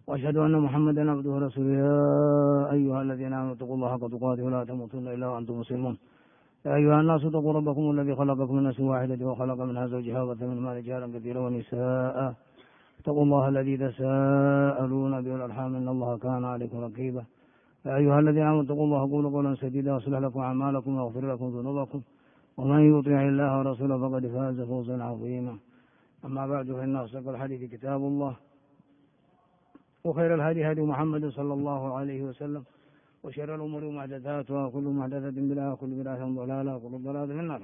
وأشهد أن محمدا عبده ورسوله. يا أيها الذين آمنوا اتقوا الله حق تقاته ولا تموتن إلا وأنتم مسلمون. يا أيها الناس اتقوا ربكم الذي خلقكم من نفس واحدة وخلق منها زوجها وبث منهما رجالا كثيرا ونساء. اتقوا الله الذي تساءلون به والأرحام إن الله كان عليكم رقيبا. يا أيها الذين آمنوا اتقوا الله قولوا قولا سديدا يصلح لكم أعمالكم ويغفر لكم ذنوبكم ومن يطع الله ورسوله فقد فاز فوزا عظيما. أما بعد فإن أصدق الحديث كتاب الله وخير الهدي هدي محمد صلى الله عليه وسلم وشر الأمور محدثاتها وكل محدثة بدعة وكل بدعة ضلالة وكل ضلالة في النار.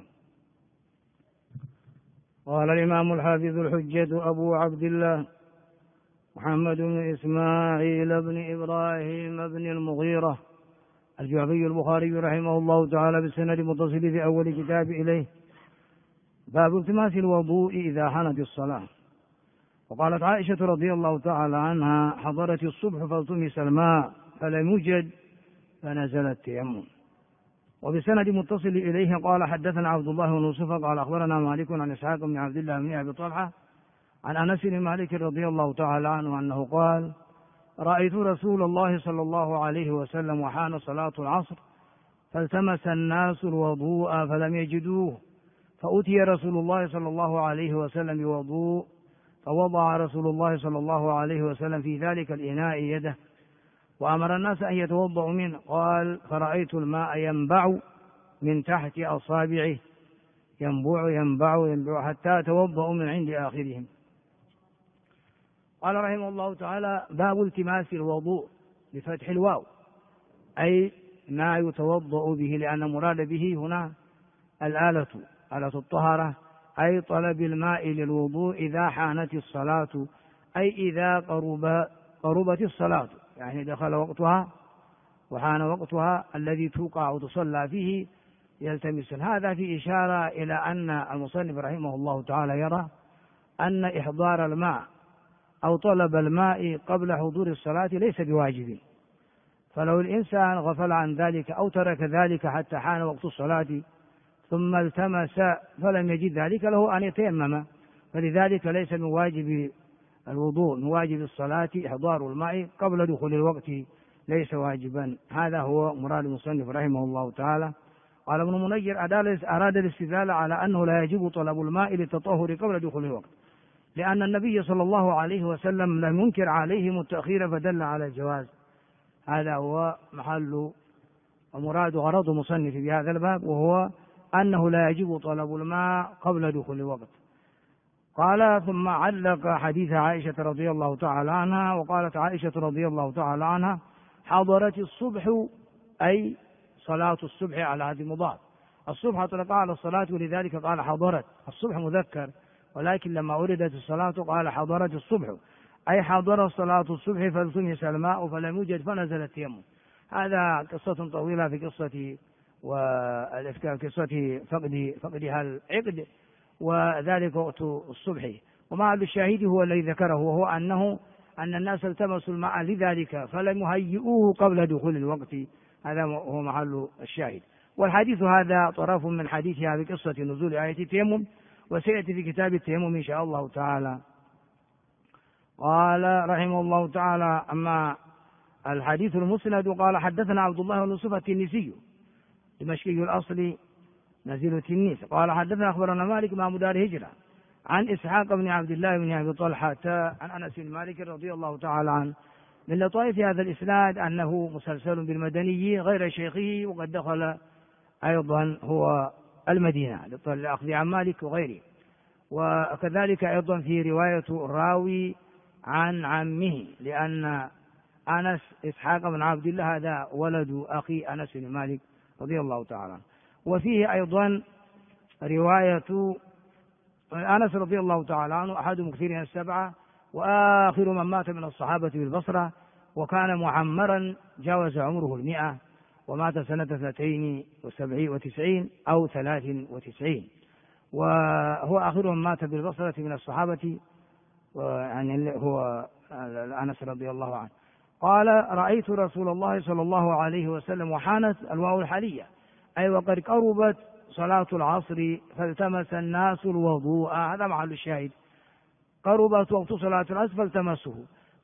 قال الإمام الحافظ الحجة أبو عبد الله محمد بن إسماعيل بن إبراهيم بن المغيرة الجعفي البخاري رحمه الله تعالى بالسند المتصل في أول كتاب إليه باب التماس الوضوء إذا حانت الصلاة. وقالت عائشة رضي الله تعالى عنها حضرت الصبح فالتمس الماء فلم يوجد فنزل التيمم. وبسند متصل إليه قال حدثنا عبد الله بن يوسف قال أخبرنا مالك عن إسحاق بن عبد الله بن أبي طلحة عن أنس بن مالك رضي الله تعالى عنه أنه قال رأيت رسول الله صلى الله عليه وسلم وحان صلاة العصر فالتمس الناس الوضوء فلم يجدوه فأتي رسول الله صلى الله عليه وسلم بوضوء فوضع رسول الله صلى الله عليه وسلم في ذلك الإناء يده وأمر الناس أن يتوضأوا منه. قال فرأيت الماء ينبع من تحت أصابعه ينبع حتى توضأوا من عند آخرهم. قال رحمه الله تعالى باب التماس الوضوء بفتح الواو أي ما يتوضأ به، لأن مراد به هنا آلة الطهارة أي طلب الماء للوضوء إذا حانت الصلاة أي إذا قربت الصلاة، يعني دخل وقتها وحان وقتها الذي توقع وتصلى فيه يلتمس. هذا في إشارة إلى أن المصنف رحمه الله تعالى يرى أن إحضار الماء أو طلب الماء قبل حضور الصلاة ليس بواجب، فلو الإنسان غفل عن ذلك أو ترك ذلك حتى حان وقت الصلاة ثم التمس فلم يجد ذلك له أن يتيمم، فلذلك ليس من واجب الوضوء، من واجب الصلاة إحضار الماء قبل دخول الوقت، ليس واجبا. هذا هو مراد المصنف رحمه الله تعالى. قال ابن منير أراد الاستدلال على أنه لا يجب طلب الماء للتطهر قبل دخول الوقت، لأن النبي صلى الله عليه وسلم لم ينكر عليهم التأخير فدل على الجواز. هذا هو محل ومراد غرض المصنف في هذا الباب، وهو أنه لا يجب طلب الماء قبل دخول الوقت. قال ثم علق حديث عائشة رضي الله تعالى عنها. وقالت عائشة رضي الله تعالى عنها حضرت الصبح أي صلاة الصبح على هذه المضاف، الصبح أطلق على الصلاة ولذلك قال حضرت، الصبح مذكر ولكن لما وردت الصلاة قال حضرت الصبح أي حضر صلاة الصبح فالتمس الماء فلم يوجد فنزل التيمم. هذا قصة طويلة في قصة قصة فقدها العقد، وذلك وقت الصبح. ومعل الشاهد هو الذي ذكره، وهو أن الناس التمسوا الماء لذلك فلم يهيئوه قبل دخول الوقت. هذا هو محل الشاهد. والحديث هذا طرف من حديثها بقصة نزول آية التيمم، وسيأتي في كتاب التيمم إن شاء الله تعالى. قال رحمه الله تعالى أما الحديث المسند قال حدثنا عبد الله بن يوسف التنيسي دمشقي الأصل نزيل التنيس قال حدثنا أخبرنا مالك إمام دار هجرة عن إسحاق بن عبد الله بن أبي طلحة عن أنس بن مالك رضي الله تعالى عنه. من لطائف هذا الإسناد أنه مسلسل بالمدني غير شيخه، وقد دخل أيضا هو المدينة للأخذ عن مالك وغيره، وكذلك أيضا في رواية الراوي عن عمه، لأن أنس إسحاق بن عبد الله هذا ولد أخي أنس بن مالك رضي الله تعالى عنه. وفيه أيضا رواية أنس رضي الله تعالى عنه أحد مكثرين السبعة وآخر من مات من الصحابة بالبصرة، وكان معمرا جاوز عمره 100 ومات سنة 92 أو 93، وهو آخر من مات بالبصرة من الصحابة، يعني هو أنس رضي الله عنه. قال رأيت رسول الله صلى الله عليه وسلم وحانت الواو الحالية أي وقد قربت صلاة العصر فالتمس الناس الوضوء، هذا محل الشاهد، قربت وقت صلاة العصر فالتمسه،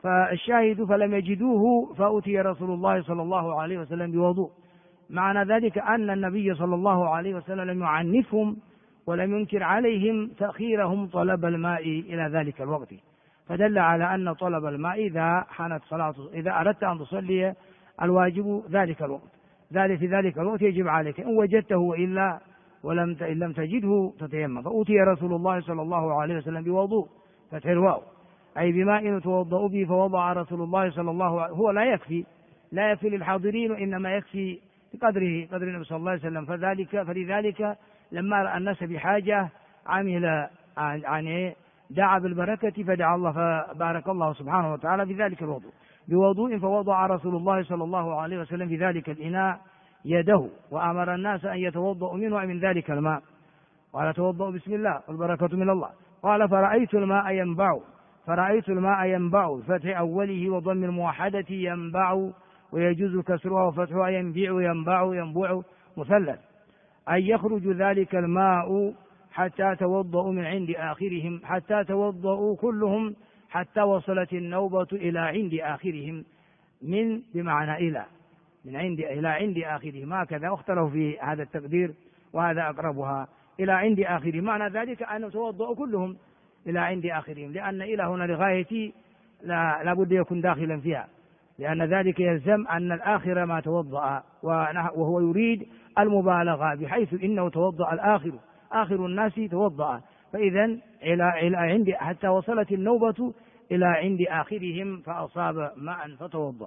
فالشاهد فلم يجدوه فأتي رسول الله صلى الله عليه وسلم بوضوء. معنى ذلك أن النبي صلى الله عليه وسلم لم يعنفهم ولم ينكر عليهم تأخيرهم طلب الماء إلى ذلك الوقت، فدل على أن طلب الماء إذا حانت صلاة، إذا أردت أن تصلي الواجب ذلك الوقت، في ذلك الوقت يجب عليك، إن وجدته وإلا إن لم تجده فتيمم. فأتي رسول الله صلى الله عليه وسلم بوضوء، فتح الواو، أي بماء يتوضأ به، فوضع رسول الله صلى الله عليه وسلم، هو لا يكفي للحاضرين، وإنما يكفي بقدر النبي صلى الله عليه وسلم. فلذلك لما رأى الناس بحاجة عمل عن دعا بالبركة فدعا الله، فبارك الله سبحانه وتعالى في ذلك الوضوء بوضوء. فوضع رسول الله صلى الله عليه وسلم في ذلك الإناء يده، وأمر الناس أن يتوضأوا منه ومن ذلك الماء، قال توضأوا بسم الله والبركة من الله. قال فرأيت الماء ينبع فتح أوله وضم الموحدة ينبع، ويجوز كسرها وفتحها ينبع مثلث، أي يخرج ذلك الماء حتى توضأوا من عند آخرهم، حتى توضأوا كلهم، حتى وصلت النوبة إلى عند آخرهم، من بمعنى إلى، من عند إلى عند آخرهم، هكذا اختلفوا في هذا التقدير، وهذا أقربها إلى عند آخرهم. معنى ذلك أن توضأوا كلهم إلى عند آخرهم، لأن إلى هنا لغاية لا بد يكون داخلا فيها، لأن ذلك يلزم أن الآخر ما توضأ، وهو يريد المبالغة، بحيث إنه توضأ آخر الناس توضأ، فإذا إلى عند حتى وصلت النوبة إلى عند آخرهم فأصاب ماء فتوضأ.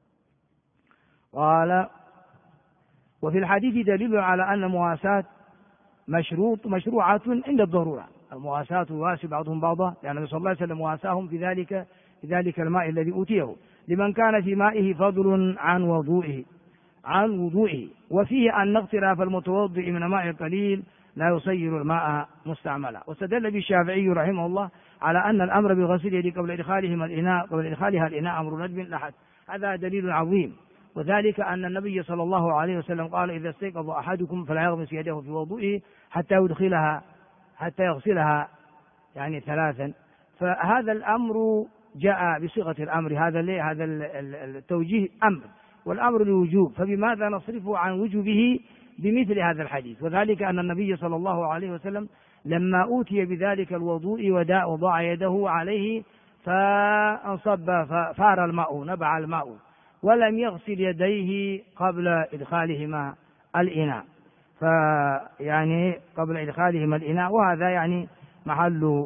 قال وفي الحديث دليل على أن المواساة مشروعة عند الضرورة، المواساة يواسي بعضهم بعضا، لأن النبي صلى الله عليه وسلم واساهم في ذلك الماء الذي أوتيه، لمن كان في مائه فضل عن وضوئه، وفيه أن اغتراف المتوضئ من ماء قليل لا يصير الماء مستعملا. واستدل بالشافعي رحمه الله على أن الأمر بغسل يده قبل إدخالها الإناء أمر ندب لحد، هذا دليل عظيم، وذلك أن النبي صلى الله عليه وسلم قال إذا استيقظ أحدكم فلا يغمس يده في وضوئه حتى يغسلها يعني 3، فهذا الأمر جاء بصيغة الأمر، هذا التوجيه أمر، والأمر لوجوب، فبماذا نصرفه عن وجوبه بمثل هذا الحديث؟ وذلك أن النبي صلى الله عليه وسلم لما أوتي بذلك الوضوء وضع يده عليه فانصب ففار الماء، نبع الماء، ولم يغسل يديه قبل إدخالهما الإناء، قبل إدخالهما الإناء، وهذا يعني محل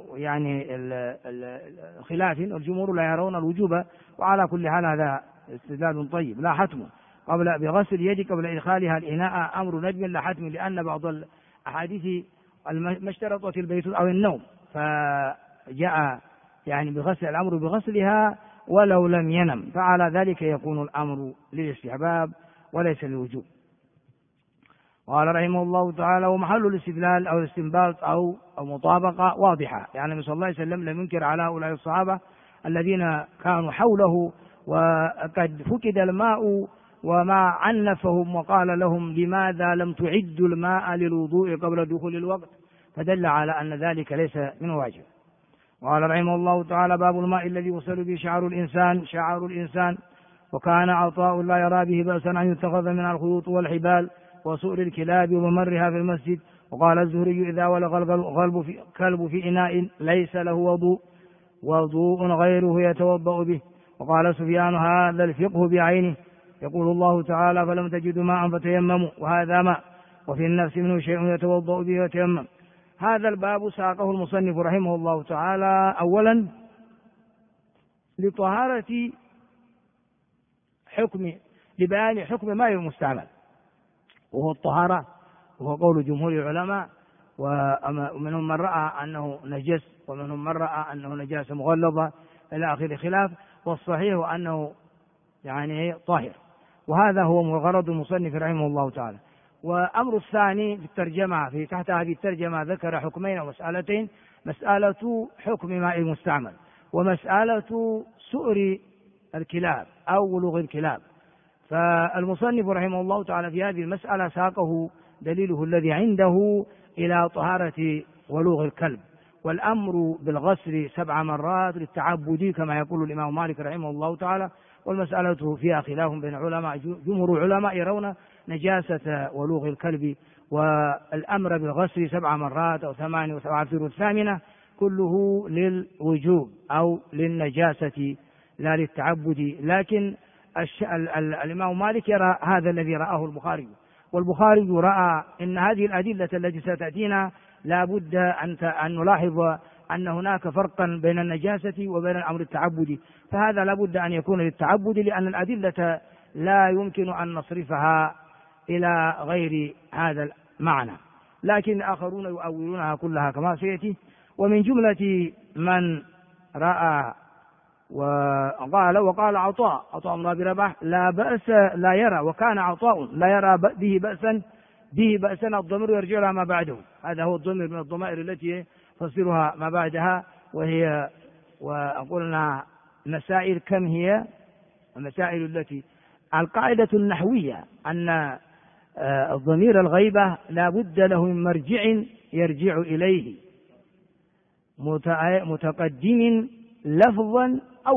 خلاف، والجمهور لا يرون الوجوب، وعلى كل حال هذا استدلال طيب لا حتم، بغسل اليد قبل إدخالها الإناء أمر ندب لا حتم، لأن بعض الأحاديث ما اشترطت البيت أو النوم، فجاء بغسل الأمر بغسلها ولو لم ينم، فعلى ذلك يكون الأمر للاستحباب وليس للوجوب. قال رحمه الله تعالى ومحل الاستدلال أو الاستنباط أو مطابقة واضحة، النبي صلى الله عليه وسلم لم ينكر على هؤلاء الصحابة الذين كانوا حوله وقد فقد الماء وما عنفهم وقال لهم لماذا لم تعدوا الماء للوضوء قبل دخول الوقت، فدل على أن ذلك ليس من واجب. قال رحمه الله تعالى باب الماء الذي يغسل به شعر الإنسان، وكان عطاء لا يرى به بأسا أن يتخذ من الخيوط والحبال وسؤر الكلاب وممرها في المسجد. وقال الزهري إذا ولغ الكلب في إناء ليس له وضوء غيره يتوضأ به. وقال سفيان هذا الفقه بعينه، يقول الله تعالى فلم تجدوا ماء فتيمموا، وهذا ماء وفي النفس منه شيء يتوضأ به ويتيمم. هذا الباب ساقه المصنف رحمه الله تعالى أولا لبيان حكم ماء المستعمل، وهو الطهارة، وهو قول جمهور العلماء، ومنهم من رأى أنه نجس، ومنهم من رأى أنه نجاسة مغلظة إلى آخر خلاف، والصحيح أنه طاهر، وهذا هو غرض المصنف رحمه الله تعالى. وأمر الثاني في الترجمة، تحت هذه الترجمة ذكر حكمين ومسألتين: مسألة حكم ماء المستعمل، ومسألة سؤر الكلاب أو ولوغ الكلاب. فالمصنف رحمه الله تعالى في هذه المسألة ساقه دليله الذي عنده إلى طهارة ولوغ الكلب، والأمر بالغسل 7 مرات للتعبد كما يقول الإمام مالك رحمه الله تعالى، والمسألة فيها خلاف بين العلماء. جمهور العلماء يرون نجاسة ولوغ الكلب، والأمر بالغسل 7 مرات أو 8 و7 والثامنة كله للوجوب أو للنجاسة لا للتعبد. لكن الإمام مالك يرى هذا الذي رآه البخاري، والبخاري رأى أن هذه الأدلة التي ستأتينا لا بد أن نلاحظ أن هناك فرقا بين النجاسة وبين الأمر التعبدي، فهذا لا بد أن يكون للتعبد، لأن الأدلة لا يمكن أن نصرفها إلى غير هذا المعنى. لكن الآخرون يؤولونها كلها كما سيأتي. ومن جملة من رأى وقال عطاء بن أبي رباح لا بأس لا يرى، وكان عطاء لا يرى به بأسا الضمير يرجع لها ما بعده. هذا هو الضمير من الضمائر التي تصيرها ما بعدها، وهي وقلنا مسائل. كم هي المسائل التي القاعدة النحوية أن الضمير الغيبة لا بد له من مرجع يرجع إليه متقدم لفظا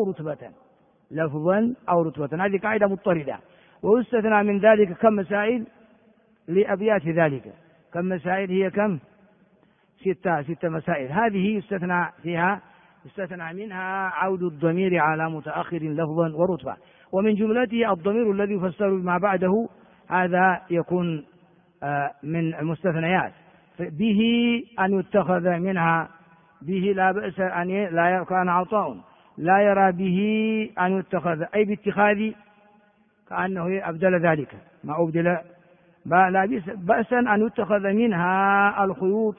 أو رتبة. هذه قاعدة مضطردة. ويستثنى من ذلك كم مسائل لأبيات ذلك. كم مسائل هي كم؟ 6 مسائل. هذه يستثنى منها عود الضمير على متأخر لفظا ورتبة. ومن جملته الضمير الذي يفسر بما بعده، هذا يكون من المستثنيات. به أن يتخذ منها، به لا بأس أن لا كان عطاء لا يرى به أن يتخذ، أي باتخاذ كأنه أبدل ذلك ما أبدل. لا بأسا أن يتخذ منها الخيوط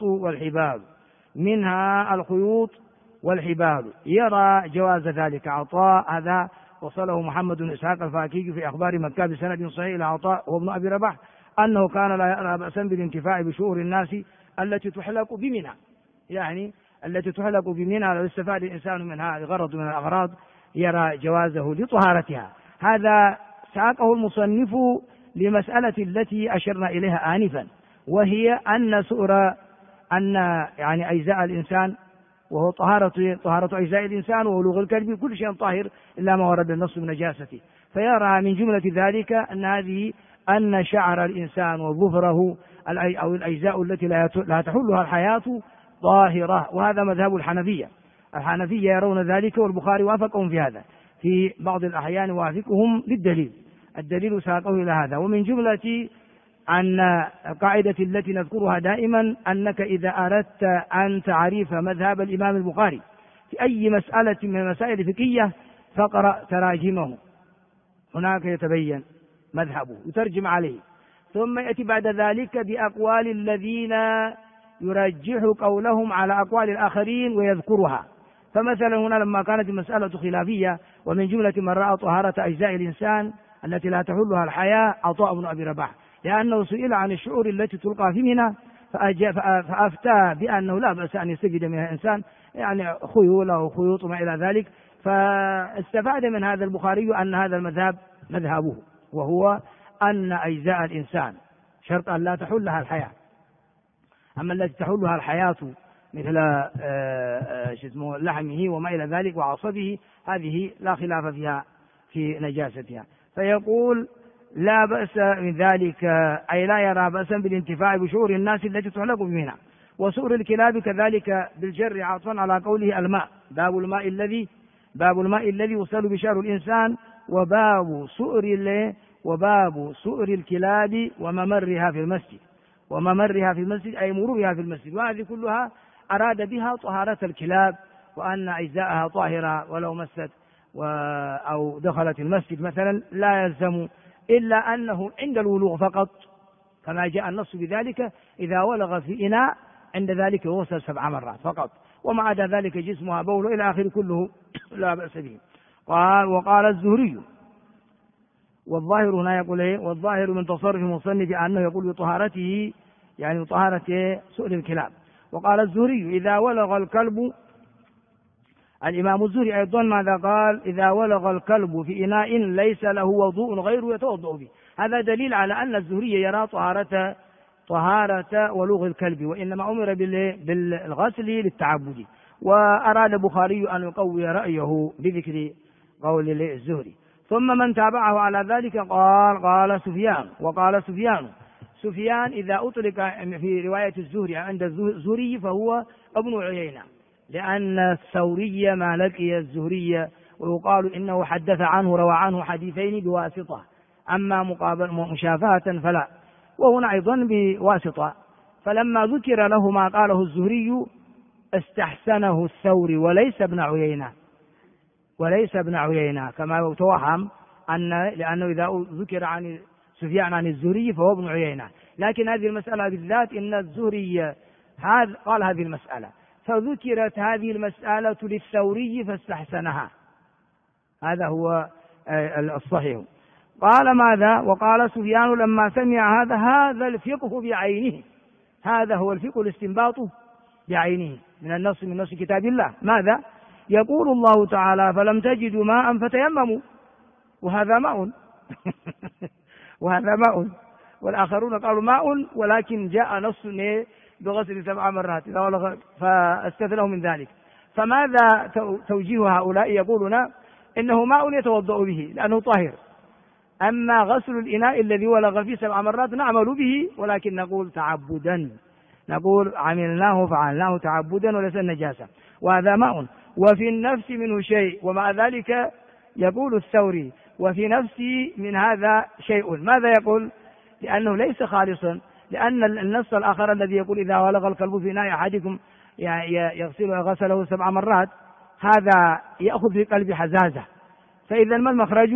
والحبال، يرى جواز ذلك عطاء. هذا وصله محمد بن إسحاق الفاكي في أخبار مكة بسند صحيح إلى عطاء وابن أبي رباح أنه كان لا يرى بأسا بالانتفاع بشؤور الناس التي تحلق بمنى، يعني التي تحلق بمنى لو استفاد الإنسان منها لغرض من الأغراض يرى جوازه لطهارتها. هذا ساقه المصنف لمسألة التي أشرنا إليها آنفا، وهي أن يعني أجزاء الإنسان، وهو طهارة أجزاء الإنسان وولوغ الكلب، كل شيء طاهر إلا ما ورد النص من نجاسته. فيرى من جملة ذلك أن شعر الإنسان وظفره أو الأجزاء التي لا تحلها الحياة طاهرة، وهذا مذهب الحنفية يرون ذلك، والبخاري وافقهم في هذا، في بعض الأحيان وافقهم للدليل. الدليل ساقه إلى هذا. ومن جملة أن القاعدة التي نذكرها دائما أنك إذا أردت أن تعرف مذهب الإمام البخاري في أي مسألة من المسائل الفقهية فاقرأ تراجمه، هناك يتبين مذهبه يترجم عليه، ثم يأتي بعد ذلك بأقوال الذين يرجح قولهم على أقوال الآخرين ويذكرها. فمثلا هنا لما كانت المسألة خلافية، ومن جملة من رأى طهارة أجزاء الإنسان التي لا تحلها الحياة عطاء بن أبي رباح، لأنه سئل عن الشعور التي تلقى في منى فأفتى بأنه لا بأس أن يستجد منها الإنسان، يعني خيول أو خيوط وما إلى ذلك. فاستفاد من هذا البخاري أن هذا المذهب مذهبه، وهو أن أجزاء الإنسان شرط أن لا تحلها الحياة. أما التي تحلها الحياة مثل لحمه وما إلى ذلك وعصبه، هذه لا خلاف فيها في نجاستها. فيقول لا بأس من ذلك، أي لا يرى بأسا بالانتفاع بشعور الناس التي تحلق بمنى. وسؤر الكلاب كذلك بالجر عطفا على قوله الماء، باب الماء الذي يوصل بشعر الإنسان، وباب سؤر الكلاب وممرها في المسجد أي مرورها في المسجد. وهذه كلها أراد بها طهارة الكلاب، وأن أجزاءها طاهرة ولو مست أو دخلت المسجد مثلا، لا يلزم إلا أنه عند الولوغ فقط، كما جاء النص بذلك إذا ولغ في إناء عند ذلك يغسل 7 مرات فقط، وما عدا ذلك جسمها بول إلى آخر كله لا بأس به. وقال الزهري، والظاهر هنا يقول والظاهر من تصرف المصنف أنه يقول بطهارته، يعني بطهارة سؤر الكلاب. وقال الزهري إذا ولغ الكلب، الإمام الزهري أيضا ماذا قال؟ إذا ولغ الكلب في إناء ليس له وضوء غيره يتوضأ به. هذا دليل على أن الزهري يرى طهارة طهارة ولوغ الكلب، وإنما أمر بالغسل للتعبد. وأراد البخاري أن يقوي رأيه بذكر قول الزهري. ثم من تابعه على ذلك قال سفيان. وقال سفيان إذا أطلق في رواية الزهري عند الزهري فهو ابن عيينة، لأن الثوري ما لقي الزهري، ويقال إنه حدث عنه روى عنه حديثين بواسطة، أما مشافهة فلا، وهنا أيضا بواسطة. فلما ذكر له ما قاله الزهري استحسنه الثوري وليس ابن عيينة كما يتوهم لأنه إذا ذكر عن سفيان عن الزهري فهو ابن عيينة. لكن هذه المسألة بالذات إن الزهري قال هذه المسألة، فذكرت هذه المسألة للثوري فاستحسنها. هذا هو الصحيح. قال ماذا؟ وقال سفيان لما سمع هذا الفقه بعينه، هذا هو الفقه الاستنباط بعينه من النص كتاب الله. ماذا؟ يقول الله تعالى فلم تجدوا ماء فتيمموا، وهذا ماء وهذا ماء، والآخرون قالوا ماء ولكن جاء نص بغسل 7 مرات فاستثنوا من ذلك. فماذا توجيه هؤلاء؟ يقولون إنه ماء يتوضأ به لأنه طاهر، أما غسل الإناء الذي ولغ فيه 7 مرات نعمل به، ولكن نقول تعبدا، نقول عملناه فعلناه تعبدا وليس النجاسة، وهذا ماء وفي النفس منه شيء. ومع ذلك يقول الثوري وفي نفسي من هذا شيء. ماذا يقول؟ لأنه ليس خالصا، لأن النص الآخر الذي يقول إذا ولغ الكلب في إناء أحدكم غسله 7 مرات، هذا يأخذ في قلب حزازة، فإذا ما المخرج؟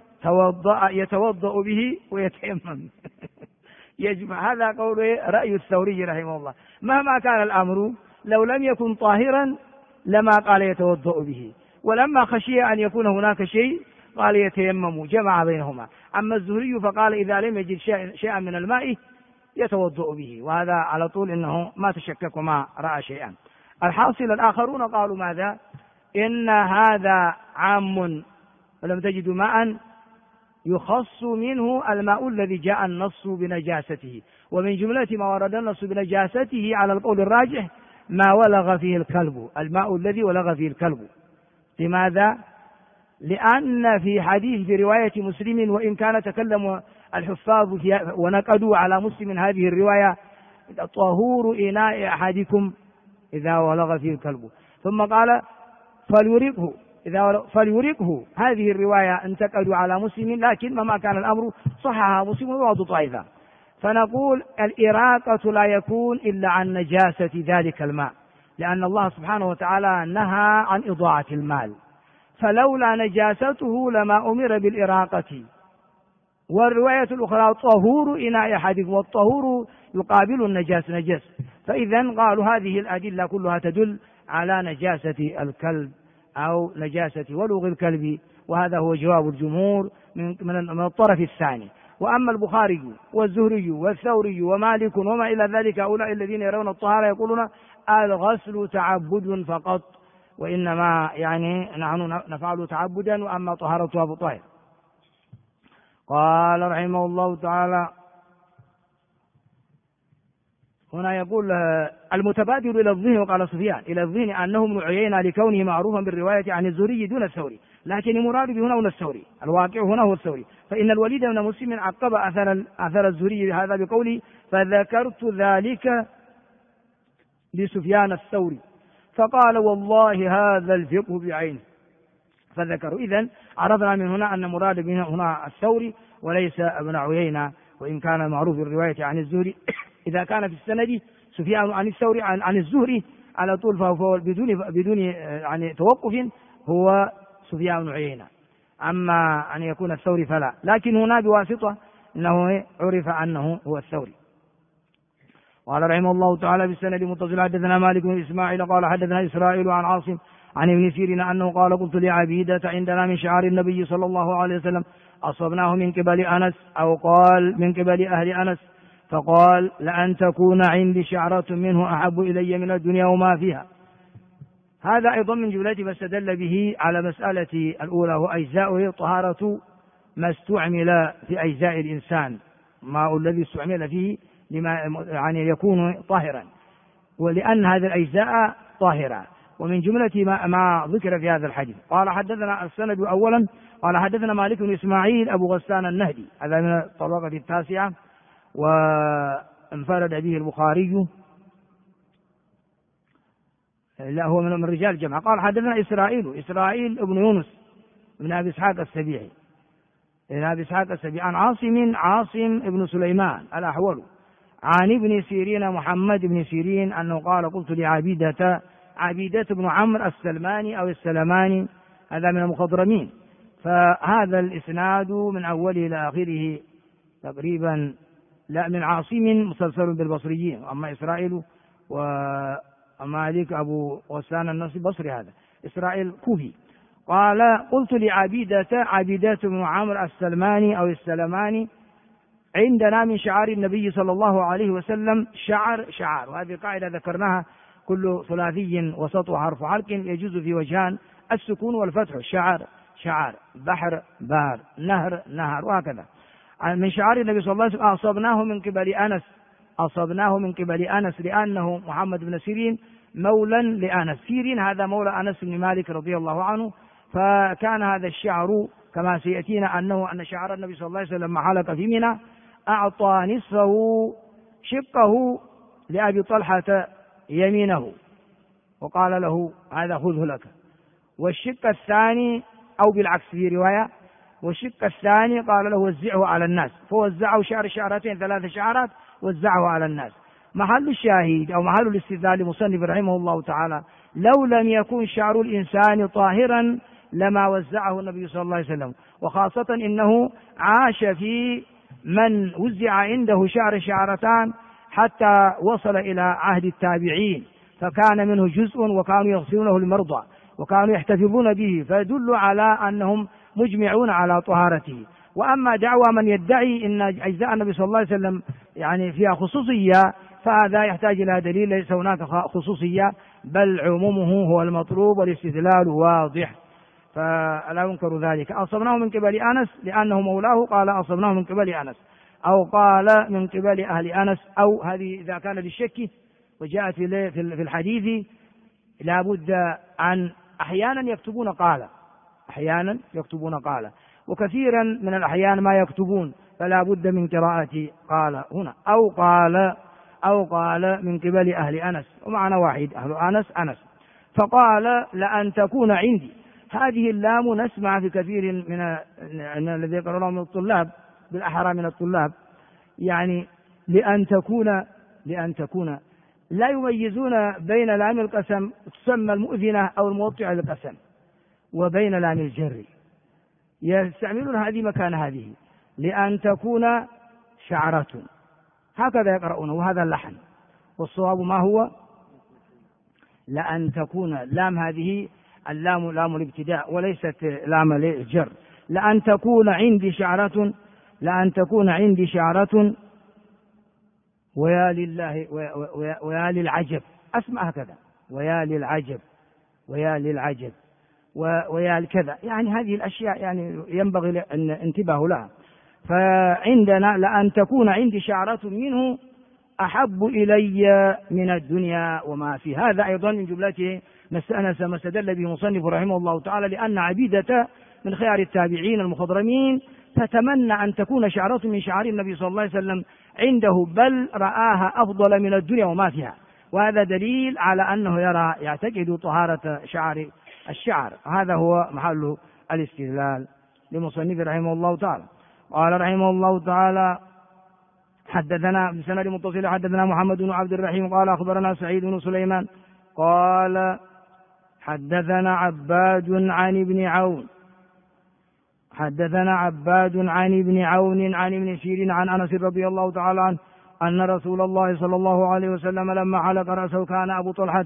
يتوضأ به ويتيمم يجمع. هذا قول رأي الثوري رحمه الله. مهما كان الأمر لو لم يكن طاهرا لما قال يتوضأ به، ولما خشي أن يكون هناك شيء قال يتيمم، جمع بينهما. أما الزهري فقال إذا لم يجد شيئا من الماء يتوضأ به، وهذا على طول إنه ما تشكك وما رأى شيئا. الحاصل الآخرون قالوا ماذا؟ إن هذا عام ولم تجدوا ماء يخص منه الماء الذي جاء النص بنجاسته، ومن جملة ما ورد النص بنجاسته على القول الراجح ما ولغ فيه الكلب، الماء الذي ولغ فيه الكلب. لماذا؟ لأن في حديث في رواية مسلم، وإن كان تكلم الحفاظ ونقدوا على مسلم هذه الرواية، طهور إناء أحدكم إذا ولغ فيه الكلب، ثم قال فليرقه. هذه الرواية انتقدوا على مسلم، لكن مما كان الأمر صحها مسلم وبعض طائفة. فنقول الإراقة لا يكون إلا عن نجاسة ذلك الماء، لأن الله سبحانه وتعالى نهى عن إضاعة المال، فلولا نجاسته لما أمر بالإراقة. والرواية الأخرى طهور إناء أحدكم، والطهور يقابل النجاسة نجس. فإذا قالوا هذه الأدلة كلها تدل على نجاسة الكلب أو نجاسة ولوغ الكلب، وهذا هو جواب الجمهور من الطرف الثاني. وأما البخاري والزهري والثوري ومالك وما إلى ذلك، هؤلاء الذين يرون الطهارة يقولون الغسل تعبد فقط، وإنما نحن نفعل تعبدا، وأما طهارته فطاهر. قال رحمه الله تعالى هنا يقول المتبادر إلى الذهن، وقال سفيان إلى الذهن أنه ابن عيينة لكونه معروفا بالرواية عن الزهري دون الثوري، لكن المراد به هنا الثوري، الواقع هنا هو الثوري. فإن الوليد بن مسلم عقب أثر الزهري هذا بقوله فذكرت ذلك لسفيان الثوري فقال والله هذا الفقه بعينه، فذكروا. إذن عرفنا من هنا أن مراد به هنا الثوري وليس ابن عيينة، وإن كان معروف الرواية عن الزهري إذا كان في السند سفيان عن الثوري عن الزهري على طول فهو بدون توقف هو سفيان بن عيينة. أما أن يكون الثوري فلا، لكن هنا بواسطة أنه عرف أنه هو الثوري. قال رحمه الله تعالى بالسند متصل حدثنا مالك بن إسماعيل قال حدثنا إسرائيل عن عاصم عن ابن سيرين أنه قال قلت لعبيدة عندنا من شعار النبي صلى الله عليه وسلم أصبناه من قبل أنس، أو قال من قبل أهل أنس، فقال لأن تكون عندي شعرة منه أحب إلي من الدنيا وما فيها. هذا أيضا من جملة ما استدل به على مسألة الأولى وأجزاؤه طهارة ما استعمل في أجزاء الإنسان، ما الذي استعمل فيه لما يعني يكون طاهرا، ولأن هذه الأجزاء طاهرة. ومن جملة ما ذكر في هذا الحديث قال حدثنا السند أولا قال حدثنا مالك بن إسماعيل أبو غسان النهدي، هذا من الطبقة التاسعة وانفرد به البخاري، لا هو من رجال جمع. قال حدثنا إسرائيل ابن يونس بن أبي إسحاق السبيعي عن عاصم ابن سليمان الأحول عن ابن سيرين محمد بن سيرين أنه قال قلت عبيدة بن عمرو السلماني أو السلماني، هذا من المخضرمين. فهذا الإسناد من أوله إلى آخره تقريبا لا من عاصم مسلسل بالبصريين، أما إسرائيل ومالك أبو غسان النصري بصري، هذا إسرائيل كوفي. قال قلت عبيدة بن عمرو السلماني أو السلماني عندنا من شعار النبي صلى الله عليه وسلم شعر، وهذه قاعدة ذكرناها، كل ثلاثي وسطه حرف حرك يجوز في وجهان السكون والفتح، شعر بحر بار نهر وهكذا. من شعار النبي صلى الله عليه وسلم أصبناه من قبل أنس لأنه محمد بن سيرين مولى لأنس، سيرين هذا مولى أنس بن مالك رضي الله عنه. فكان هذا الشعر كما سيأتينا أن شعر النبي صلى الله عليه وسلم حلق في منى أعطى نصفه شقه لأبي طلحة يمينه وقال له هذا خذه لك، والشق الثاني أو بالعكس في رواية، والشق الثاني قال له وزعه على الناس، فوزعه شعرتين 3 شعرات وزعه على الناس. محل الشاهد أو محل الاستدلال لمصنف رحمه الله تعالى لو لم يكن شعر الإنسان طاهرا لما وزعه النبي صلى الله عليه وسلم، وخاصة إنه عاش في من وزع عنده شعرتان حتى وصل إلى عهد التابعين، فكان منه جزء وكانوا يغسلونه المرضى وكانوا يحتفظون به، فيدل على أنهم مجمعون على طهارته. وأما دعوى من يدعي أن أجزاء النبي صلى الله عليه وسلم يعني فيها خصوصية فهذا يحتاج إلى دليل، ليس هناك خصوصية بل عمومه هو المطلوب والاستدلال واضح، فلا ينكر ذلك. أصبناه من قبل أنس لأنه مولاه، قال أصبناه من قبل أنس، أو قال من قبل أهل أنس، أو هذه إذا كان بالشك وجاءت في الحديث لا بد أن أحيانا يكتبون قال وكثيرا من الأحيان ما يكتبون، فلا بد من قراءة قال هنا، أو قال من قبل أهل أنس، ومعنى واحد أهل أنس. فقال لأن تكون عندي، هذه اللام نسمع في كثير من الذي يقرأونه من الطلاب بالأحرى من الطلاب، يعني لأن تكون لا يميزون بين لام القسم تسمى المؤذنة أو الموطئة للقسم وبين لام الجر، يستعملون هذه مكان هذه، لأن تكون شعرة، هكذا يقرؤون، وهذا اللحن. والصواب ما هو؟ لأن تكون لام هذه اللام لام الابتداء وليست لام الجر. لأن تكون عندي شعرة ويا للعجب، أسمع هكذا، ويا للعجب ويا الكذا، يعني هذه الأشياء يعني ينبغي أن انتبه لها. فعندنا لأن تكون عندي شعرة منه أحب إلي من الدنيا وما في، هذا أيضا من جملته ما استدل به مصنف رحمه الله تعالى، لأن عبيدة من خيار التابعين المخضرمين تتمنى أن تكون شعرة من شعار النبي صلى الله عليه وسلم عنده، بل رآها أفضل من الدنيا وما فيها، وهذا دليل على أنه يعتقد طهارة الشعر. هذا هو محل الاستدلال لمصنف رحمه الله تعالى. قال رحمه الله تعالى حدثنا بسند متصل حدثنا محمد بن عبد الرحيم قال أخبرنا سعيد بن سليمان قال حدثنا عباد عن ابن عون عن ابن سيرين عن أنس رضي الله تعالى عنه أن رسول الله صلى الله عليه وسلم لما حلق رأسه كان أبو طلحة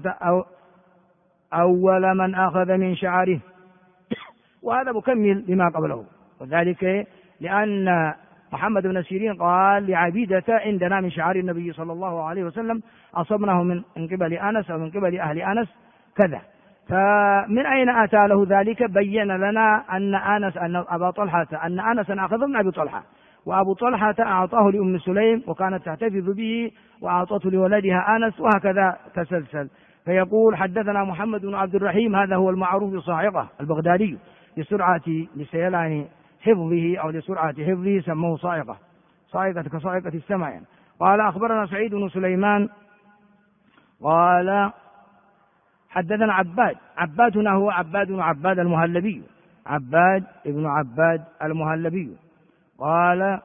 أول من أخذ من شعره. وهذا مكمل لما قبله، وذلك لأن محمد بن سيرين قال لعبيدة عندنا من شعار النبي صلى الله عليه وسلم أصبناه من قبل أنس أو من قبل أهل أنس كذا. فمن أين أتى له ذلك؟ بين لنا أن أنس أن أبا طلحة أن أنسا أخذ من أبي طلحة، وأبو طلحة أعطاه لأم سليم وكانت تحتفظ به وأعطته لولدها أنس، وهكذا تسلسل. فيقول حدثنا محمد بن عبد الرحيم، هذا هو المعروف بصاعقة البغدادي لسيلان حفظه أو لسرعة حفظه سموه صاعقة، صاعقة كصاعقة السماء يعني. قال أخبرنا سعيد بن سليمان قال حدثنا عباد هنا هو عباد بن عباد المهلبي، عباد بن عباد المهلبي قال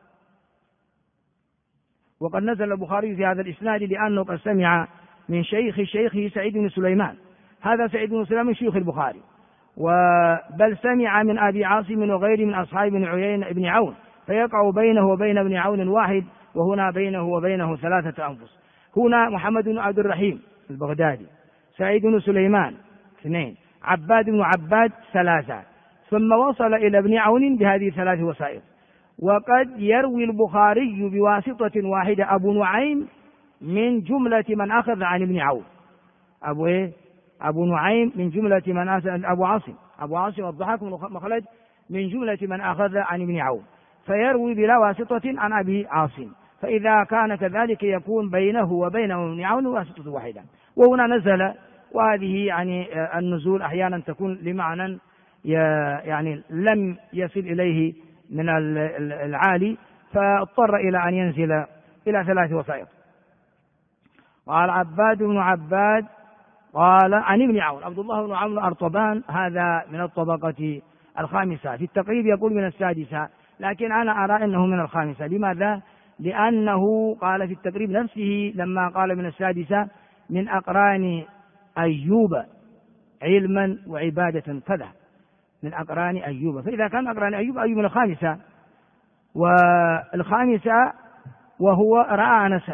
وقد نزل البخاري في هذا الإسناد لأنه قد سمع من شيخه سعيد بن سليمان، هذا سعيد بن سليمان شيخ البخاري، بل سمع من أبي عاصم وغيره من أصحاب بن عيينة بن عون، فيقع بينه وبين ابن عون واحد، وهنا بينه وبينه 3 أنفس. هنا محمد بن عبد الرحيم البغدادي، سعيد بن سليمان 2، عباد بن عباد 3، ثم وصل إلى ابن عون بهذه 3 وسائط. وقد يروي البخاري بواسطة واحدة أبو نعيم من جملة من أخذ عن ابن عون، أبو نعيم من جملة من أخذ، أبو عاصم الضحاك بن مخلد من جملة من أخذ عن ابن عون، فيروي بلا واسطة عن أبي عاصم. فإذا كان كذلك يكون بينه وبين ابن عون واسطة واحدة. وهنا نزل، وهذه يعني النزول أحيانا تكون لمعنى يعني لم يصل إليه من العالي، فاضطر إلى أن ينزل إلى 3 وسائط. قال عباد بن عباد قال عن ابن عون، عبد الله بن عون الأرطبان، هذا من الطبقة 5، في التقريب يقول من 6، لكن أنا أرى أنه من 5. لماذا؟ لأنه قال في التقريب نفسه لما قال من 6 من أقران أيوب علما وعبادة كذا، من أقران أيوب، فإذا كان أقران أيوب من 5 والخامسة وهو رأى أنسا،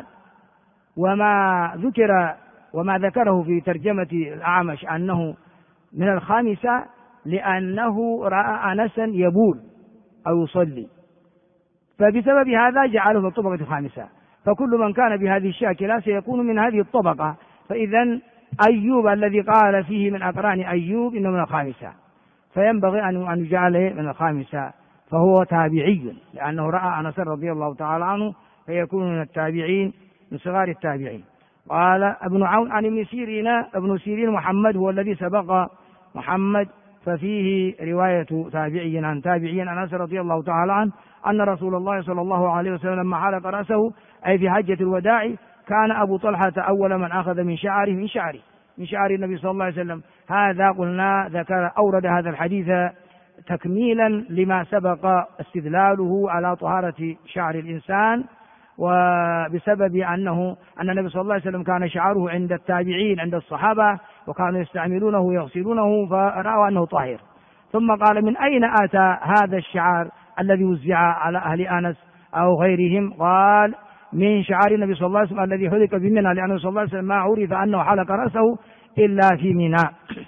وما ذكره في ترجمة الأعمش أنه من 5 لأنه رأى أنسا يبول أو يصلي، فبسبب هذا جعله في الطبقة 5. فكل من كان بهذه الشاكلة سيكون من هذه الطبقة. فإذا أيوب الذي قال فيه من أقران أيوب إنه من 5، فينبغي أن يجعله من 5، فهو تابعي لأنه رأى أنس رضي الله تعالى عنه، فيكون من التابعين من صغار التابعين. قال ابن عون عن ابن سيرين محمد هو الذي سبق محمد، ففيه رواية تابعي عن تابعي عن أنس رضي الله تعالى عنه أن رسول الله صلى الله عليه وسلم لما حلق رأسه أي في حجة الوداع كان أبو طلحة أول من أخذ من شعر النبي صلى الله عليه وسلم. هذا قلنا أورد هذا الحديث تكميلا لما سبق استدلاله على طهارة شعر الإنسان، وبسبب أن النبي صلى الله عليه وسلم كان شعره عند التابعين عند الصحابة وكانوا يستعملونه ويغسلونه فرأوا أنه طاهر. ثم قال من أين أتى هذا الشعر الذي وزع على أهل أنس أو غيرهم؟ قال من شعار النبي صلى الله عليه وسلم الذي حلق بمنى، لأنه صلى الله عليه وسلم ما عرف أنه حلق رأسه إلا في منى.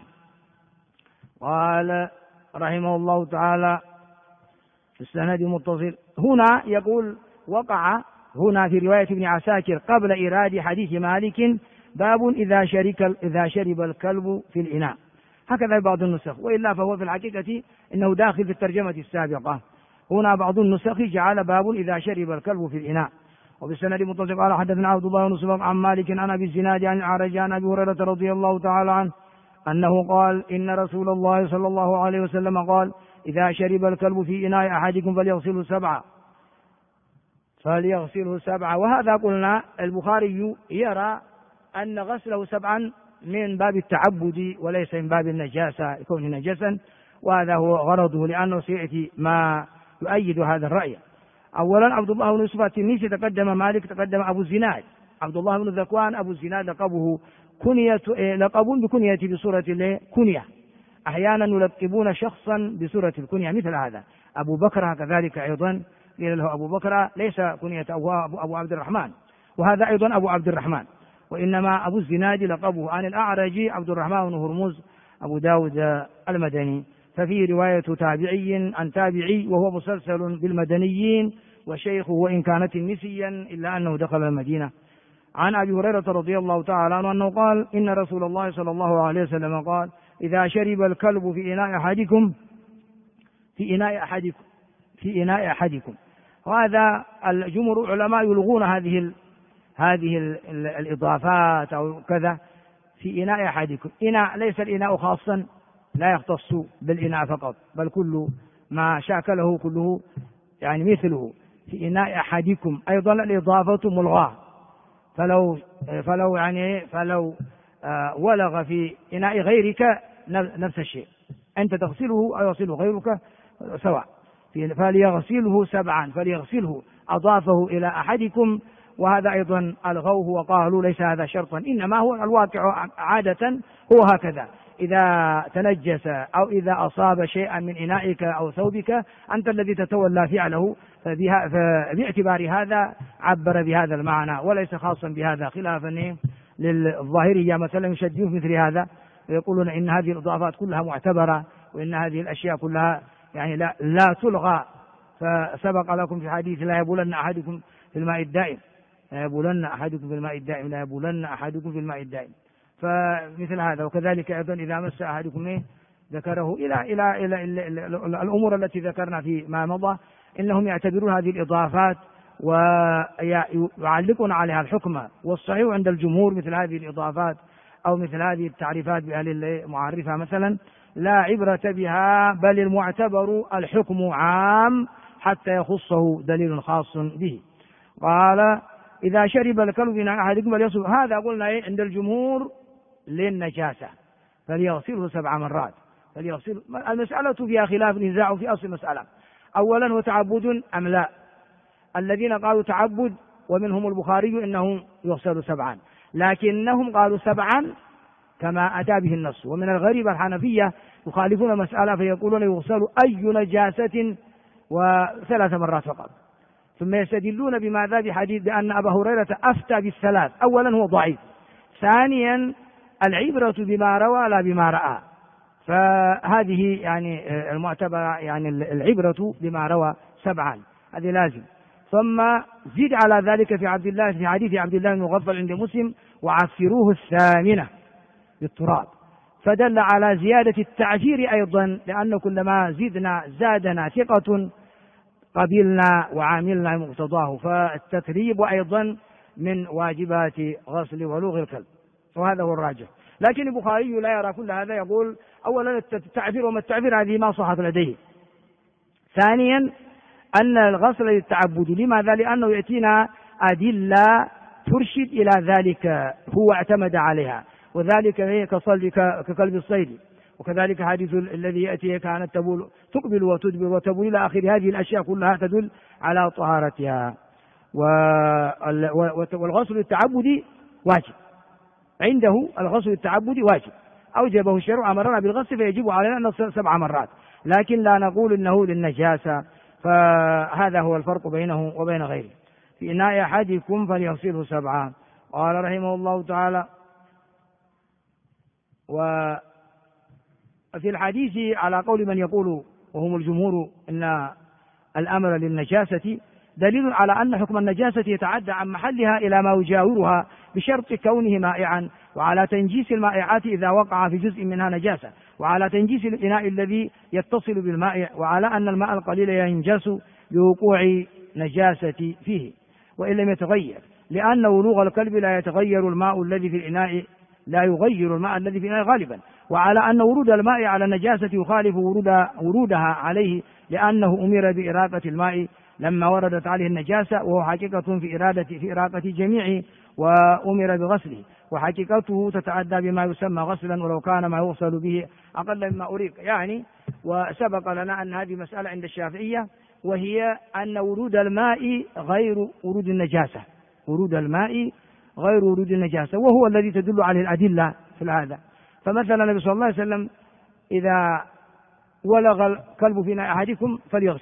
قال رحمه الله تعالى في السند المتصل. هنا يقول وقع هنا في رواية ابن عساكر قبل إيراد حديث مالك باب إذا شرب الكلب في الإناء، هكذا بعض النسخ، وإلا فهو في الحقيقة إنه داخل في الترجمة السابقة. هنا بعض النسخ جعل باب إذا شرب الكلب في الإناء. وبالسند المتصل قال حدثنا عبد الله بن سبق عن مالك عن أبي الزناد عن الأعرج عن أبي هريرة رضي الله تعالى عنه أنه قال إن رسول الله صلى الله عليه وسلم قال إذا شرب الكلب في إناء أحدكم فليغسله 7. وهذا قلنا البخاري يرى أن غسله 7 من باب التعبد وليس من باب النجاسة يكون نجسا، وهذا هو غرضه لأنه سيأتي ما يؤيد هذا الرأي. أولا عبد الله بن يوسف التنيسي تقدم مالك، تقدم أبو الزناد عبد الله بن ذكوان أبو الزناد لقبه لقب بكنية بصورة كنية، أحيانا يلقبون شخصا بصورة الكنية مثل هذا أبو بكر، كذلك أيضا قيل له أبو بكر ليس كنية أبو عبد الرحمن، وهذا أيضا أبو عبد الرحمن، وإنما أبو الزناد لقبه عن الأعرج عبد الرحمن بن هرمز أبو داود المدني. ففي رواية تابعي عن تابعي وهو مسلسل بالمدنيين، وشيخه وإن كانت نسيا إلا أنه دخل المدينة. عن أبي هريرة رضي الله تعالى عنه أنه قال إن رسول الله صلى الله عليه وسلم قال إذا شرب الكلب في إناء أحدكم وهذا الجمهور العلماء يلغون هذه الإضافات أو كذا في إناء أحدكم. إناء ليس الإناء خاصا لا يختص بالإناء فقط، بل كل ما شاكله كله يعني مثله في إناء أحدكم. أيضا الإضافة ملغاة، فلو ولغ في إناء غيرك نفس الشيء، أنت تغسله أو يغسله غيرك سواء. فليغسله 7، فليغسله أضافه إلى أحدكم، وهذا أيضا ألغوه وقالوا ليس هذا شرطا، إنما هو الواقع عادة هو هكذا، إذا تنجس أو إذا أصاب شيئا من إنائك أو ثوبك أنت الذي تتولى فعله، فباعتبار هذا عبر بهذا المعنى وليس خاصا بهذا، خلافا للظاهرية مثلا يشددون مثل هذا ويقولون إن هذه الإضافات كلها معتبرة وإن هذه الأشياء كلها يعني لا تلغى. فسبق لكم في حديث لا يبولن أحدكم في الماء الدائم، لا يبولن أحدكم في الماء الدائم، لا يبولن أحدكم في الماء الدائم. فمثل هذا. وكذلك أيضا إذا مس أحدكم ذكره إلى الأمور التي ذكرنا في ما مضى، إنهم يعتبرون هذه الإضافات ويعلقون عليها الحكم. والصحيح عند الجمهور مثل هذه الإضافات أو مثل هذه التعريفات بأهل المعرفة مثلا لا عبرة بها، بل المعتبر الحكم عام حتى يخصه دليل خاص به. قال إذا شرب الكلب من أحدكم فليصب، هذا قلنا عند الجمهور للنجاسة، فليغسله 7 مرات. المسألة فيها خلاف نزاع في أصل المسألة، أولا هو تعبد أم لا؟ الذين قالوا تعبد ومنهم البخاري إنه يغسل 7، لكنهم قالوا 7 كما أتى به النص. ومن الغريب الحنفية يخالفون المسألة فيقولون يغسل أي نجاسة 3 مرات فقط، ثم يستدلون بماذا؟ بحديث بأن أبا هريرة أفتى بال3. أولا هو ضعيف، ثانيا العبرة بما روى لا بما رأى، فهذه يعني المعتبرة يعني العبرة بما روى 7 هذه لازم. ثم زيد على ذلك في حديث عبد الله بن مغفل عند مسلم وعفروه 8 بالتراب، فدل على زيادة التعفير أيضا، لأن كلما زادنا ثقة قبلنا وعاملنا مقتضاه، فالتتريب أيضا من واجبات غسل ولوغ الكلب، وهذا هو الراجح. لكن البخاري لا يرى كل هذا، يقول أولا التعفير وما التعفير هذه ما صحت لديه، ثانيا أن الغسل للتعبد. لماذا؟ لأنه يأتينا أدلة ترشد إلى ذلك هو اعتمد عليها، وذلك هي كقلب الصيد، وكذلك حديث الذي يأتي كانت تقبل وتدبر وتبول إلى آخر هذه الأشياء كلها تدل على طهارتها. والغسل التعبدي واجب عنده، الغسل التعبدي واجب أوجبه الشرع، أمرنا بالغسل فيجب علينا أن نغسل 7 مرات، لكن لا نقول إنه للنجاسة. فهذا هو الفرق بينه وبين غيره. في إناء أحدكم فليغسله 7. قال رحمه الله تعالى: وفي الحديث على قول من يقول وهم الجمهور إن الأمر للنجاسة دليل على أن حكم النجاسة يتعدى عن محلها إلى ما يجاورها بشرط كونه مائعا، وعلى تنجيس المائعات إذا وقع في جزء منها نجاسة، وعلى تنجيس الإناء الذي يتصل بالمائع، وعلى أن الماء القليل ينجس بوقوع نجاسة فيه وإن لم يتغير، لأن ولوغ الكلب لا يتغير الماء الذي في الإناء، لا يغير الماء الذي في الإناء غالبا، وعلى أن ورود الماء على النجاسة يخالف ورودها عليه، لأنه أمر بإراقة الماء لما وردت عليه النجاسة، وهو حقيقة في إراقة جميعه، وأمر بغسله، وحقيقته تتعدى بما يسمى غسلا ولو كان ما يغسل به أقل مما أريق يعني. وسبق لنا أن هذه مسألة عند الشافعية، وهي أن ورود الماء غير ورود النجاسة، ورود الماء غير ورود النجاسة، وهو الذي تدل عليه الأدلة في هذا. فمثلا النبي صلى الله عليه وسلم إذا ولغ الكلب في إناء أحدكم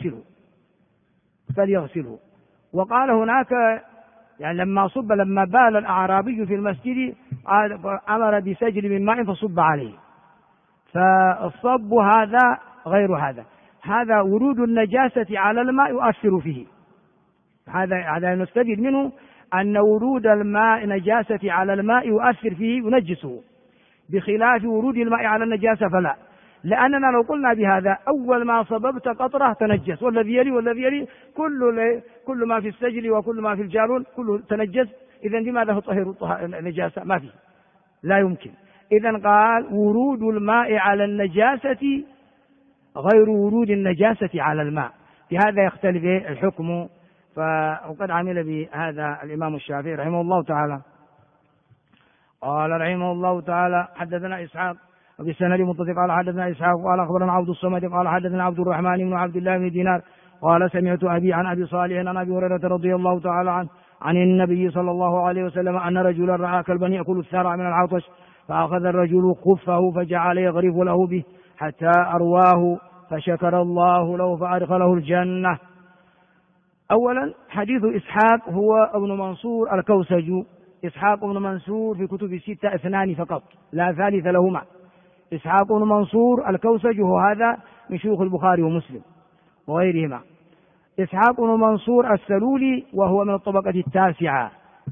فليغسله، وقال هناك يعني لما بال الأعرابي في المسجد أمر بسجل من ماء فصب عليه، فالصب هذا غير هذا ورود النجاسة على الماء يؤثر فيه، هذا نستفيد منه أن ورود الماء نجاسة على الماء يؤثر فيه ينجسه، بخلاف ورود الماء على النجاسة فلا. لأننا لو قلنا بهذا أول ما صببت قطرة تنجس، والذي يلي والذي يلي كل ما في السجل وكل ما في الجارون كله تنجس، إذن لماذا تطهر النجاسة؟ ما فيه، لا يمكن. إذن قال ورود الماء على النجاسة غير ورود النجاسة على الماء، بهذا يختلف الحكم. وقد عمل بهذا الإمام الشافعي رحمه الله تعالى. قال رحمه الله تعالى حدثنا إسحاق وبالسند متصل قال حدثنا إسحاق قال أخبرنا عبد الصمد قال حدثنا عبد الرحمن بن عبد الله بن دينار قال سمعت أبي عن أبي صالح عن أبي هريرة رضي الله تعالى عنه عن النبي صلى الله عليه وسلم أن رجلا رأى كلبا يأكل الثرى من العطش، فأخذ الرجل خفه فجعل يغرف له به حتى أرواه، فشكر الله له فأدخله الجنة. أولا حديث إسحاق هو ابن منصور الكوسج. إسحاق بن منصور في كتب الستة اثنان فقط لا ثالث لهما. إسحاق بن منصور الكوسج هو هذا من شيوخ البخاري ومسلم وغيرهما. إسحاق بن منصور السلولي وهو من الطبقة التاسعة،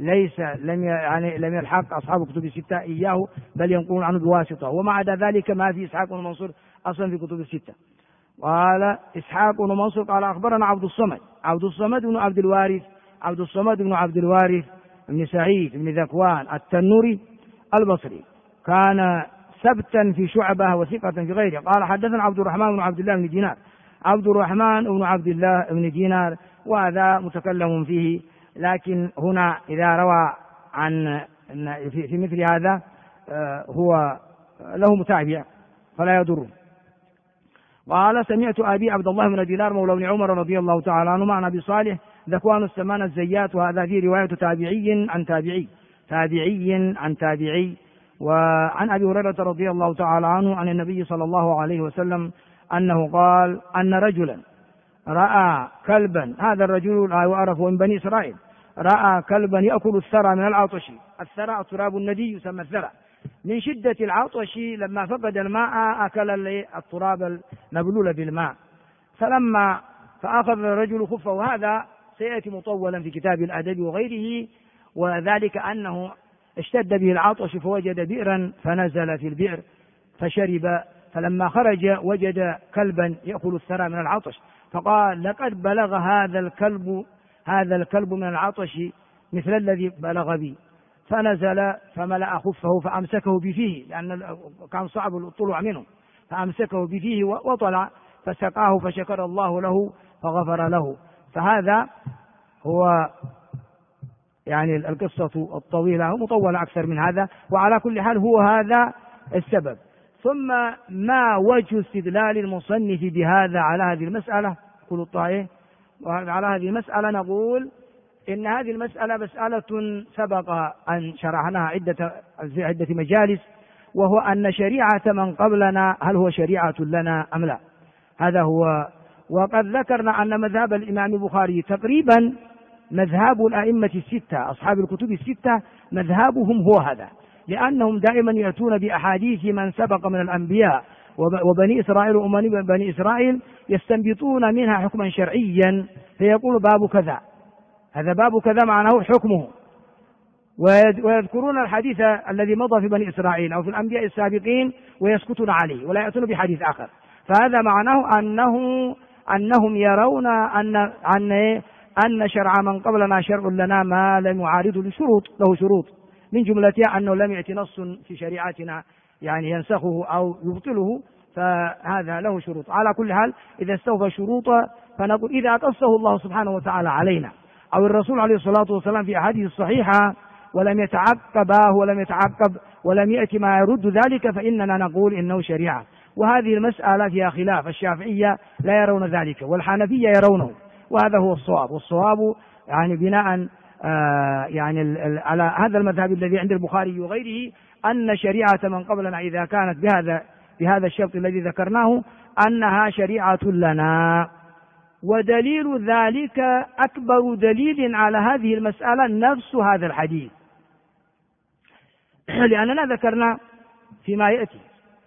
لم يلحق أصحاب كتب الستة إياه، بل ينقلون عنه بواسطة، ومع ذلك ما في إسحاق بن منصور أصلا في كتب الستة. قال إسحاق بن منصور قال أخبرنا عبد الصمد بن عبد الوارث، عبد الصمد بن عبد الوارث بن سعيد بن ذكوان التنوري البصري، كان ثبتا في شعبة وثقة في غيره. قال حدثنا عبد الرحمن بن عبد الله بن دينار، عبد الرحمن بن عبد الله بن دينار، وهذا متكلم فيه، لكن هنا إذا روى عن في مثل هذا هو له متابع فلا يضره. قال سمعت أبي عبد الله بن دينار مولى بن عمر رضي الله تعالى عنه عن أبي صالح ذكوان السمان الزيات، وهذا في رواية تابعي عن تابعي. وعن أبي هريرة رضي الله تعالى عنه عن النبي صلى الله عليه وسلم أنه قال أن رجلا رأى كلبا، هذا الرجل لا يعرف من بني إسرائيل، رأى كلبا يأكل الثرى من العطش. الثرى التراب الندي يسمى الثرى، من شدة العطش لما فقد الماء أكل التراب المبلول بالماء، فأخذ الرجل خفه، وهذا سيأتي مطولا في كتاب الأدب وغيره، وذلك أنه اشتد به العطش فوجد بئرا فنزل في البئر فشرب، فلما خرج وجد كلبا يأكل الثرى من العطش، فقال لقد بلغ هذا الكلب من العطش مثل الذي بلغ بي، فنزل فملأ خفه فأمسكه بفيه، لأن كان صعب الطلوع منه، فأمسكه بفيه وطلع فسقاه فشكر الله له فغفر له. فهذا هو يعني القصة الطويلة مطولة أكثر من هذا، وعلى كل حال هو هذا السبب. ثم ما وجه استدلال المصنف بهذا على هذه المسألة؟ كل الطائف على هذه المسألة نقول إن هذه المسألة مسألة سبق أن شرحناها في عدة مجالس، وهو أن شريعة من قبلنا هل هو شريعة لنا أم لا؟ هذا هو. وقد ذكرنا أن مذهب الإمام البخاري تقريبا مذهب الأئمة الستة أصحاب الكتب الستة مذهبهم هو هذا، لأنهم دائما يأتون بأحاديث من سبق من الأنبياء وبني إسرائيل وأمم بني إسرائيل، يستنبطون منها حكما شرعيا، فيقول باب كذا، هذا باب كذا معناه حكمه، ويذكرون الحديث الذي مضى في بني إسرائيل أو في الأنبياء السابقين ويسكتون عليه ولا يأتون بحديث آخر، فهذا معناه أنهم يرون أن شرع من قبلنا شرع لنا ما لم يعارضه له شروط، من جملتها أنه لم يأتي نص في شريعتنا يعني ينسخه أو يبطله، فهذا له شروط. على كل حال إذا استوفى شروطه فنقول إذا قصه الله سبحانه وتعالى علينا أو الرسول عليه الصلاة والسلام في أحاديث الصحيحة ولم يتعقب ولم يأتي ما يرد ذلك، فإننا نقول إنه شريعة. وهذه المسألة فيها خلاف، الشافعية لا يرون ذلك والحنفية يرونه، وهذا هو الصواب. والصواب يعني بناء على هذا المذهب الذي عند البخاري وغيره أن شريعة من قبلنا إذا كانت بهذا الشرط الذي ذكرناه أنها شريعة لنا. ودليل ذلك أكبر دليل على هذه المسألة نفس هذا الحديث، لأننا ذكرنا فيما يأتي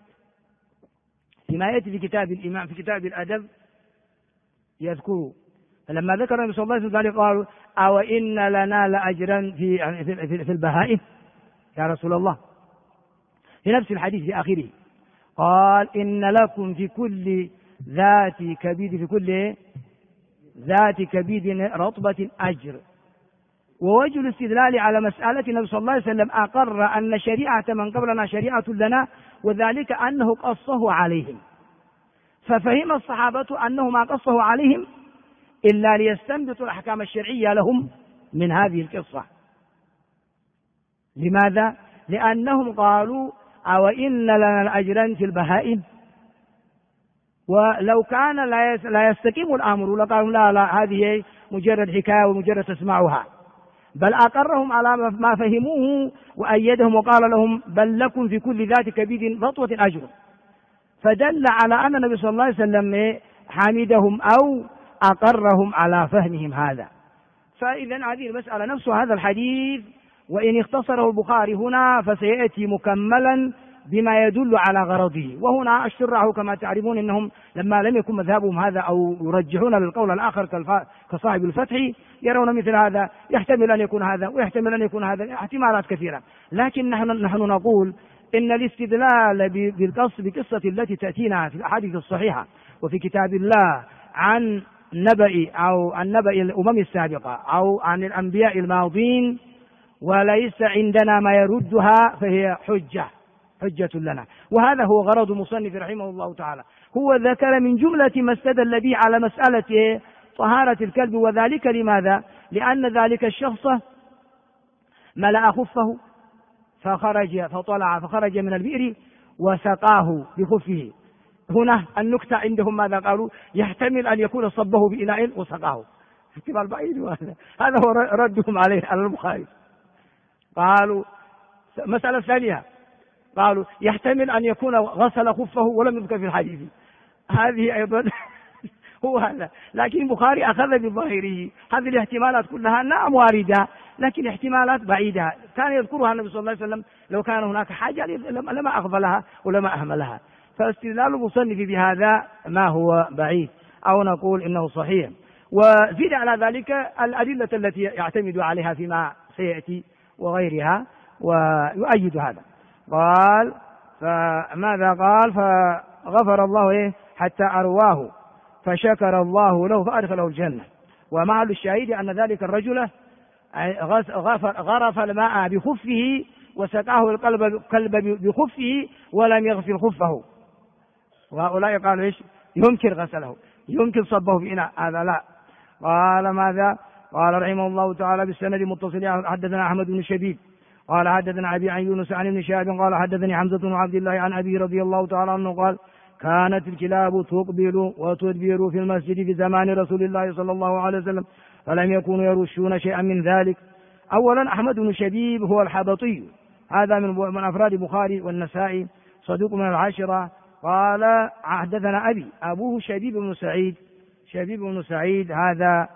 في كتاب الإمام في كتاب الأدب يذكر، فلما ذكر النبي صلى الله عليه وسلم قالوا أو إن لنا لأجرا في البهائم يا رسول الله، في نفس الحديث في آخره قال إن لكم في كل ذات كبيد رطبة أجر. ووجه الاستدلال على مسألة النبي صلى الله عليه وسلم أقر أن شريعة من قبلنا شريعة لنا، وذلك أنه قصه عليهم، ففهم الصحابة أنه ما قصه عليهم إلا ليستنبطوا الأحكام الشرعية لهم من هذه القصة. لماذا؟ لأنهم قالوا أو إن لنا الأجرا في البهائم، ولو كان لا يستقيم الأمر لقالوا لا هذه مجرد حكاية ومجرد تسمعها، بل أقرهم على ما فهموه وأيدهم وقال لهم بل لكم في كل ذات كبيد رطوة أجر، فدل على أن النبي صلى الله عليه وسلم حمدهم أو أقرهم على فهمهم هذا. فإذا هذه المسألة نفس هذا الحديث وإن اختصره البخاري هنا فسيأتي مكملا بما يدل على غرضه. وهنا الشراح كما تعرفون إنهم لما لم يكن مذهبهم هذا أو يرجحون للقول الآخر كصاحب الفتح يرون مثل هذا، يحتمل أن يكون هذا ويحتمل أن يكون هذا، احتمالات كثيرة. لكن نحن نقول إن الاستدلال بقصة التي تأتينا في الأحاديث الصحيحة وفي كتاب الله عن نبأ الأمم السابقة أو عن الأنبياء الماضين وليس عندنا ما يردها فهي حجة لنا. وهذا هو غرض المصنف رحمه الله تعالى. هو ذكر من جملة ما استدل به على مسألة طهارة الكلب، وذلك لماذا؟ لأن ذلك الشخص ملأ خفه فخرج من البئر وسقاه بخفه. هنا النكتة عندهم ماذا قالوا؟ يحتمل أن يكون صبه بإناء وسقاه، احتمال بعيد. هذا هو ردهم عليه على البخاري. قالوا مسألة ثانية، قالوا يحتمل أن يكون غسل خفه ولم يذكر في الحديث، هذه أيضا هو هذا. لكن البخاري أخذ بظاهره. هذه الاحتمالات كلها نعم واردة، لكن احتمالات بعيدة كان يذكرها النبي صلى الله عليه وسلم. لو كان هناك حاجة لما أغفلها ولما أهملها. فاستدلال المصنف بهذا ما هو بعيد، أو نقول إنه صحيح. وزيد على ذلك الأدلة التي يعتمد عليها فيما سيأتي وغيرها ويؤيد هذا. قال فماذا قال؟ فغفر الله حتى أرواه فشكر الله له فأدخله الجنة. ومعل الشهيد أن ذلك الرجل غرف الماء بخفه وسقاه الكلب بخفه ولم يغسل خفه. وهؤلاء قالوا إيش؟ يمكن غسله، يمكن صبه في إناء، هذا لا. قال ماذا؟ قال رحمه الله تعالى بالسند متصل حدثنا أحمد بن شبيب قال حدثنا أبي عن يونس عن ابن شهاب قال حدثني حمزة بن عبد الله عن أبي رضي الله تعالى عنه قال كانت الكلاب تقبل وتدبر في المسجد في زمان رسول الله صلى الله عليه وسلم فلم يكونوا يرشون شيئا من ذلك. أولا أحمد بن شبيب هو الحبطي، هذا من أفراد البخاري والنسائي، صدوق من العاشرة. قال حدثنا أبوه شبيب بن سعيد هذا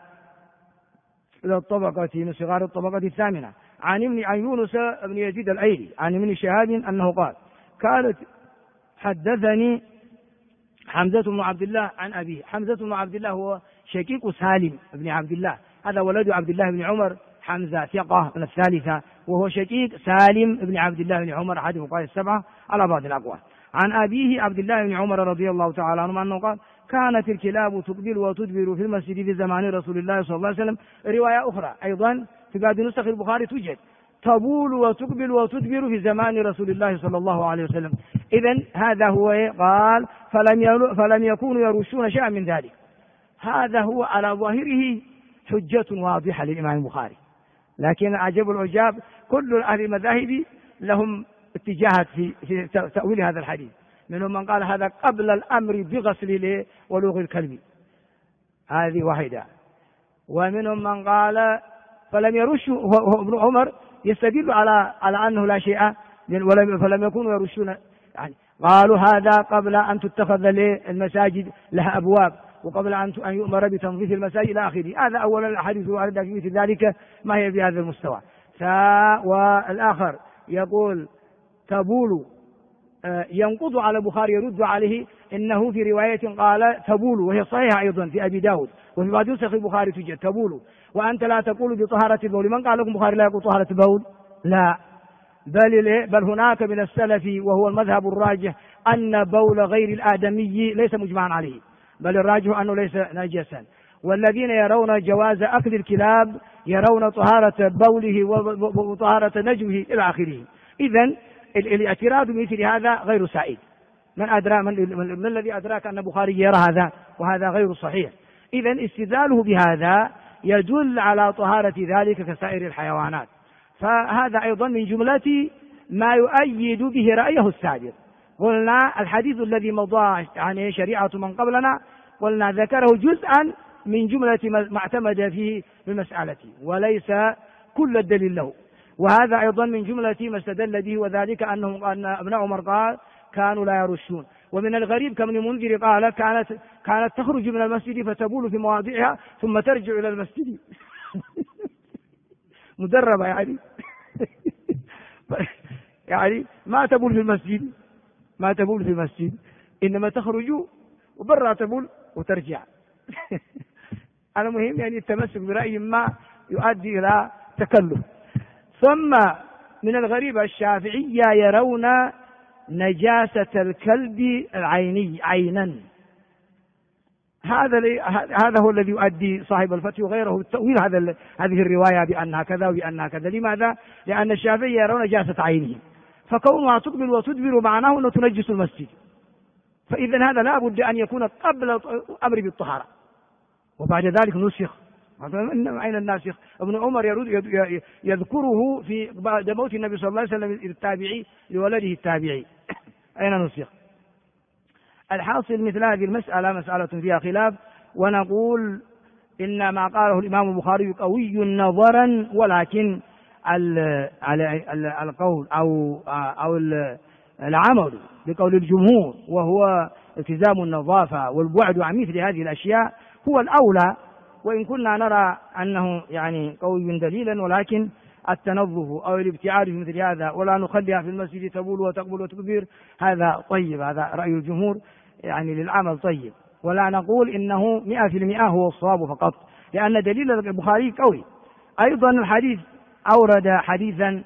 من صغار الطبقة الثامنة، عن يونس بن يزيد الأيلي عن ابن شهاب أنه قال كانت حدثني حمزة بن عبد الله عن أبيه. حمزة بن عبد الله هو شقيق سالم بن عبد الله، هذا ولد عبد الله بن عمر، حمزة ثقة من الثالثة، وهو شقيق سالم بن عبد الله بن عمر أحد فقهاء السبعة على بعض الأقوال. عن أبيه عبد الله بن عمر رضي الله تعالى عنه أنه قال كانت الكلاب تقبل وتدبر في المسجد في زمان رسول الله صلى الله عليه وسلم. رواية أخرى أيضا في بعض نسخ البخاري توجد تبول وتقبل وتدبر في زمان رسول الله صلى الله عليه وسلم. إذن هذا هو قال فلم يكونوا يرشون شيئا من ذلك. هذا هو على ظاهره حجة واضحة للإمام البخاري، لكن عجب العجاب كل أهل المذاهب لهم اتجاهات في تأويل هذا الحديث. منهم من قال هذا قبل الأمر بغسل ولوغ الكلب، هذه واحدة. ومنهم من قال فلم يرشوا، ابن عمر يستدل على أنه لا شيء فلم يكونوا يرشون، يعني قالوا هذا قبل أن تتخذ المساجد لها أبواب وقبل أن يؤمر بتنظيف المساجد إلى آخره. هذا أولا الأحاديث الواردة في مثل ذلك ما هي بهذا المستوى. والآخر يقول تبول، ينقض على البخاري يرد عليه إنه في رواية قال تبول وهي صحيحة أيضا في أبي داود، وفي بعض نسخ البخاري توجد تبول وأنت لا تقول بطهارة البول. من قال لكم البخاري لا يقول طهارة البول؟ لا، بل هناك من السلف وهو المذهب الراجح أن بول غير الآدمي ليس مجمعا عليه، بل الراجح أنه ليس نجسا. والذين يرون جواز أكل الكلاب يرون طهارة بوله وطهارة نجوه إلى آخره. إذن الاعتراض بمثل هذا غير سائد. من الذي أدراك أن البخاري يرى هذا؟ وهذا غير صحيح. إذن استدلاله بهذا يدل على طهارة ذلك كسائر الحيوانات، فهذا أيضا من جملة ما يؤيد به رأيه السابق. قلنا الحديث الذي مضى عن شريعة من قبلنا قلنا ذكره جزءا من جملة ما اعتمد فيه بالمسألة وليس كل الدليل له، وهذا أيضا من جملة ما استدل به، وذلك أن ابن عمر قال كانوا لا يرشون. ومن الغريب كابن المنذر قال كانت تخرج من المسجد فتبول في مواضعها ثم ترجع إلى المسجد مدربة يعني ما تبول في المسجد إنما تخرج وبرا تبول وترجع المهم يعني التمسك برأي ما يؤدي إلى تكلف. ثم من الغريب الشافعية يرون نجاسة الكلب العيني عينا. هذا هو الذي يؤدي صاحب الفتح وغيره التأويل هذه الرواية بأنها كذا وبأنها كذا. لماذا؟ لأن الشافعية يرون نجاسة عينه، فكونها تقبل وتدبر معناه أنه تنجس المسجد، فإذا هذا لا بد أن يكون قبل الأمر بالطهارة، وبعد ذلك نسخ. أين الناسخ؟ ابن عمر يذكره في بعد موت النبي صلى الله عليه وسلم التابعي لولده التابعي. أين نسخ؟ الحاصل مثل هذه المسألة مسألة فيها خلاف، ونقول إن ما قاله الإمام البخاري قوي نظرا، ولكن القول أو العمل بقول الجمهور وهو التزام النظافة والبعد عن مثل هذه الأشياء هو الأولى، وإن كنا نرى أنه يعني قوي دليلا، ولكن التنظف أو الابتعاد في مثل هذا ولا نخليها في المسجد تبول وتقبل وتكبر هذا طيب، هذا رأي الجمهور يعني للعمل طيب، ولا نقول إنه 100% هو الصواب فقط، لأن دليل البخاري قوي. أيضا الحديث أورد حديثا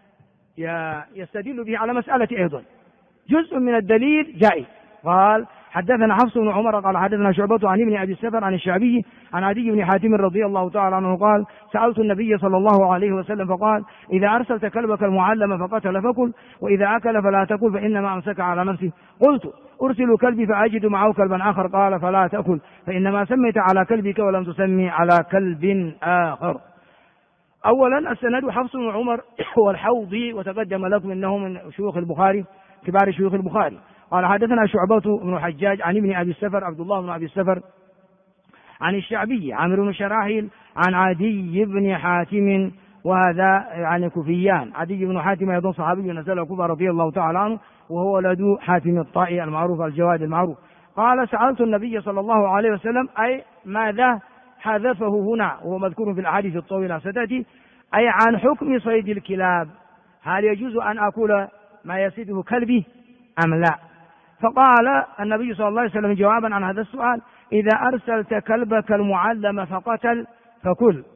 يستدل به على مسألة أيضا جزء من الدليل جائز. قال حدثنا حفص بن عمر قال حدثنا شعبة عن ابن أبي السفر عن الشعبي عن عدي بن حاتم رضي الله تعالى عنه قال سألت النبي صلى الله عليه وسلم فقال إذا أرسلت كلبك المعلم فقتل فكل، وإذا أكل فلا تكل فإنما أمسك على نفسه. قلت أرسل كلبي فأجد معه كلبا آخر، قال فلا تأكل فإنما سميت على كلبك ولم تسمي على كلب آخر. أولا السند حفص بن عمر هو الحوضي، وتقدم لكم أنه من شيوخ البخاري كبار شيوخ البخاري. قال حدثنا شعبة بن الحجاج عن ابن أبي السفر عبد الله بن أبي السفر عن الشعبي عامر بن شراحيل عن عدي بن حاتم، وهذا يعني كوفيان. عدي بن حاتم أيضا صحابي نزل الكوفة رضي الله تعالى عنه، وهو ولد حاتم الطائي المعروف الجواد المعروف. قال سألت النبي صلى الله عليه وسلم أي ماذا حذفه هنا، وهو مذكور في الأحاديث الطويلة ستأتي، أي عن حكم صيد الكلاب، هل يجوز أن أكل ما يصيده كلبي أم لا؟ فقال النبي صلى الله عليه وسلم جوابا عن هذا السؤال إذا أرسلت كلبك المعلم فقتل فكل،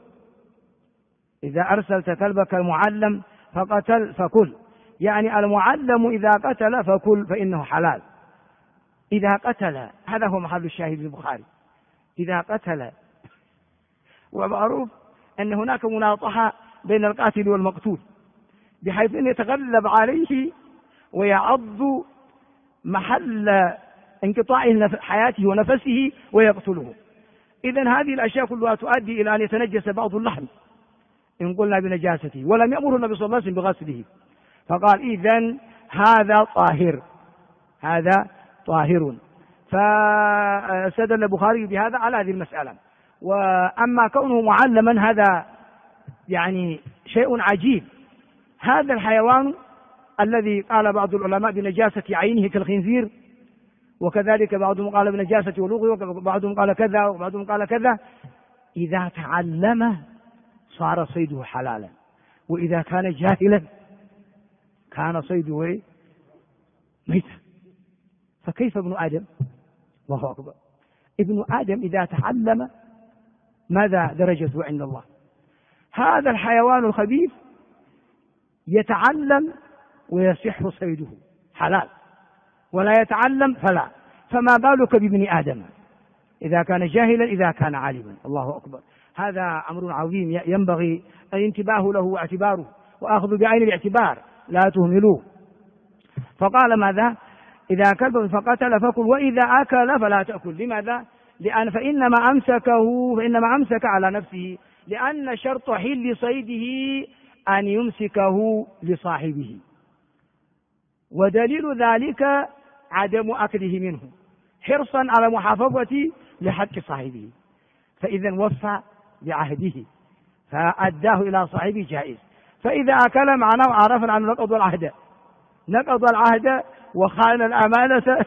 إذا أرسلت كلبك المعلم فقتل فكل، يعني المعلم إذا قتل فكل فإنه حلال. إذا قتل، هذا هو محل الشاهد البخاري، إذا قتل. ومعروف أن هناك مناطحة بين القاتل والمقتول بحيث أن يتغلب عليه ويعض محل انقطاع حياته ونفسه ويقتله. إذن هذه الأشياء كلها تؤدي إلى أن يتنجس بعض اللحم إن قلنا بنجاسته، ولم يأمر النبي صلى الله عليه وسلم بغسله، فقال إذن هذا طاهر، هذا طاهر. فاستدل البخاري بهذا على هذه المسألة. وأما كونه معلما هذا يعني شيء عجيب. هذا الحيوان الذي قال بعض العلماء بنجاسة عينه كالخنزير، وكذلك بعضهم قال بنجاسة ولوغه، وبعضهم قال كذا وبعضهم قال كذا، إذا تعلم صار صيده حلالا، وإذا كان جاهلا كان صيده ميتا. فكيف ابن آدم؟ الله أكبر، ابن آدم إذا تعلم ماذا درجته عند الله؟ هذا الحيوان الخبيث يتعلم ويصح صيده حلال، ولا يتعلم فلا، فما بالك بابن آدم إذا كان جاهلا إذا كان عالما. الله أكبر. هذا أمر عظيم ينبغي الانتباه له واعتباره وأخذ بعين الاعتبار، لا تهملوه. فقال ماذا؟ إذا كلب فقتل فكل، وإذا أكل فلا تأكل. لماذا؟ فإنما أمسك على نفسه، لأن شرط حل صيده أن يمسكه لصاحبه، ودليل ذلك عدم أكله منه حرصا على محافظة لحق صاحبه، فإذا وفى بعهده فأداه إلى صاحبه جائز. فإذا أكل معناه عرفنا أنه نقض العهد وخان الأمانة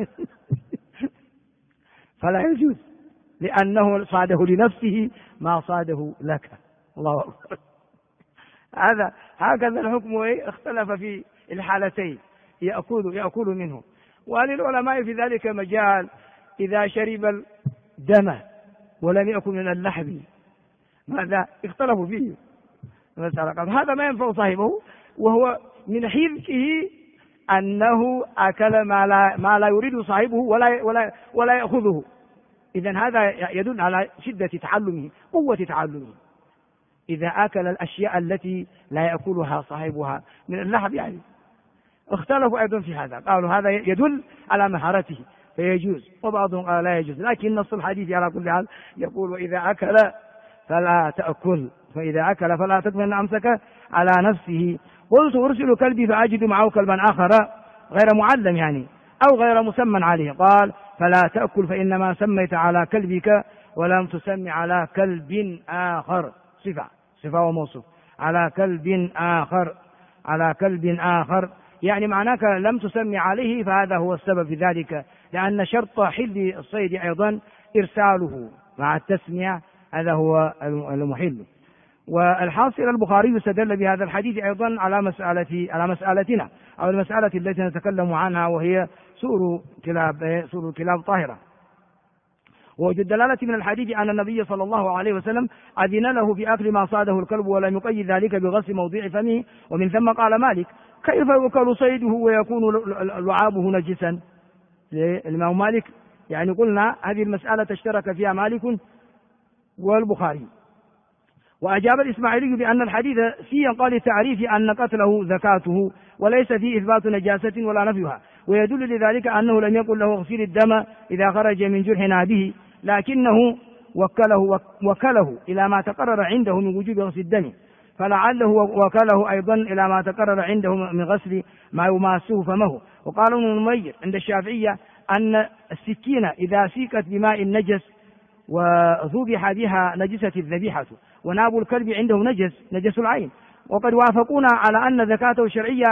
فلا يجوز، لأنه صاده لنفسه ما صاده لك. الله أكبر. هكذا الحكم اختلف في الحالتين، يأكل منه. وللعلماء في ذلك مجال، إذا شرب الدم ولم يأكل من اللحم ماذا؟ اختلفوا فيه. هذا ما ينفع صاحبه، وهو من حذقه أنه أكل ما لا يريد صاحبه ولا يأخذه. إذن هذا يدل على شدة تعلمه، قوة تعلمه. إذا أكل الأشياء التي لا يأكلها صاحبها من اللحم يعني. اختلفوا أيضا في هذا، قالوا هذا يدل على مهارته فيجوز، وبعضهم قال لا يجوز. لكن نص الحديث على كل حال يقول وإذا أكل فلا تأكل، فإذا أكل فلا تأكل أن أمسك على نفسه. قلت أرسل كلبي فأجد معه كلبا آخر غير معلم يعني أو غير مسمى عليه. قال فلا تأكل فإنما سميت على كلبك ولم تسمي على كلب آخر. صفة وموصوف. على كلب آخر يعني معناك لم تسمي عليه، فهذا هو السبب في ذلك، لأن شرط حل الصيد أيضا إرساله مع التسمية، هذا هو المحل. والحاصل البخاري استدل بهذا الحديث أيضا على مسألتنا أو المسألة التي نتكلم عنها، وهي سور الكلاب طاهرة. ووجد دلالة من الحديث أن النبي صلى الله عليه وسلم أذن له في أكل ما صاده الكلب ولم يقيد ذلك بغسل موضع فمه. ومن ثم قال مالك كيف يؤكل صيده ويكون لعابه نجسا؟ الإمام مالك يعني قلنا هذه المسألة اشترك فيها مالك والبخاري. وأجاب الإسماعيلي بأن الحديث فيه قال لتعريف أن قتله زكاته وليس فيه إثبات نجاسة ولا نفيها، ويدل لذلك أنه لم يقل له اغسل الدم إذا خرج من جرح به، لكنه وكله إلى ما تقرر عنده من وجوب غسل الدم، فلعله وكله أيضا إلى ما تقرر عنده من غسل ما يماسه فمه. وقال ابن نمير عند الشافعية أن السكين إذا سيكت بماء النجس وذبح بها نجست الذبيحة، وناب الكلب عنده نجس العين. وقد وافقونا على أن زكاته الشرعية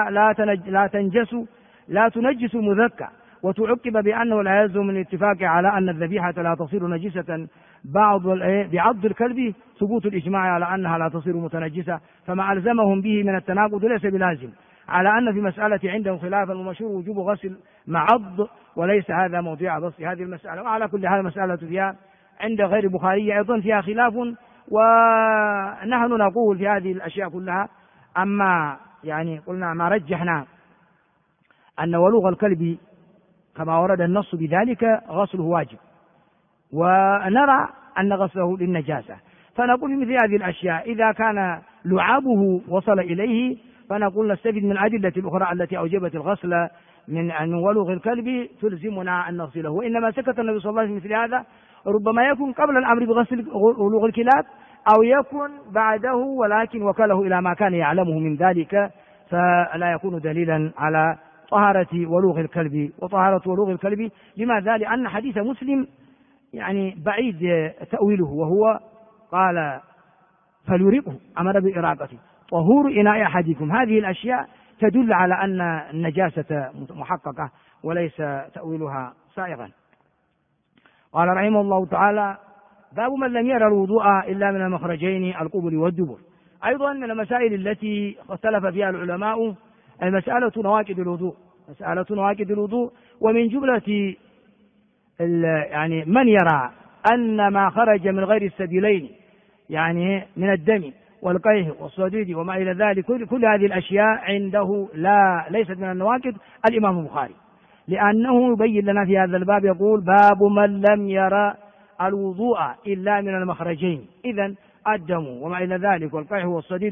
لا تنجس المذكى، وتعقب بأنه لا يلزم من الاتفاق على أن الذبيحة لا تصير نجسة بعض الكلب ثبوت الإجماع على أنها لا تصير متنجسة، فما ألزمهم به من التناقض ليس بلازم، على أن في مسألة عندهم خلافا ومشهور وجوب غسل معض، وليس هذا موضوع بسط هذه المسألة. وعلى كل حال مسألة فيها عند غير البخاري أيضا فيها خلاف، ونحن نقول في هذه الأشياء كلها أما يعني قلنا ما رجحنا أن ولوغ الكلب كما ورد النص بذلك غسله واجب، ونرى أن غسله للنجاسة، فنقول مثل هذه الأشياء إذا كان لعابه وصل إليه فنقول نستفيد من الأدلة الأخرى التي أوجبت الغسل من أن ولوغ الكلب تلزمنا أن نغسله. وإنما سكت النبي صلى الله عليه وسلم مثل هذا ربما يكون قبل الأمر بغسل ولوغ الكلاب أو يكون بعده، ولكن وكله إلى ما كان يعلمه من ذلك، فلا يكون دليلا على طهارة ولوغ الكلب. وطهارة ولوغ الكلب لماذا؟ لأن حديث مسلم يعني بعيد تأويله، وهو قال فليرقه، أمر بإراقته، طهور إناء أحدكم. هذه الأشياء تدل على أن النجاسة محققة وليس تأويلها سائغا. قال رحمه الله تعالى باب من لم يرى الوضوء إلا من المخرجين القبل والدبر. أيضا من المسائل التي اختلف فيها العلماء مسألة نواقض الوضوء، ومن جملة يعني من يرى أن ما خرج من غير السبيلين يعني من الدم والقيح والصديد وما إلى ذلك كل هذه الأشياء عنده ليست من النواقض الإمام البخاري، لأنه يبين لنا في هذا الباب يقول باب من لم يرى الوضوء إلا من المخرجين، إذن الدم وما إلى ذلك والقيح والصديد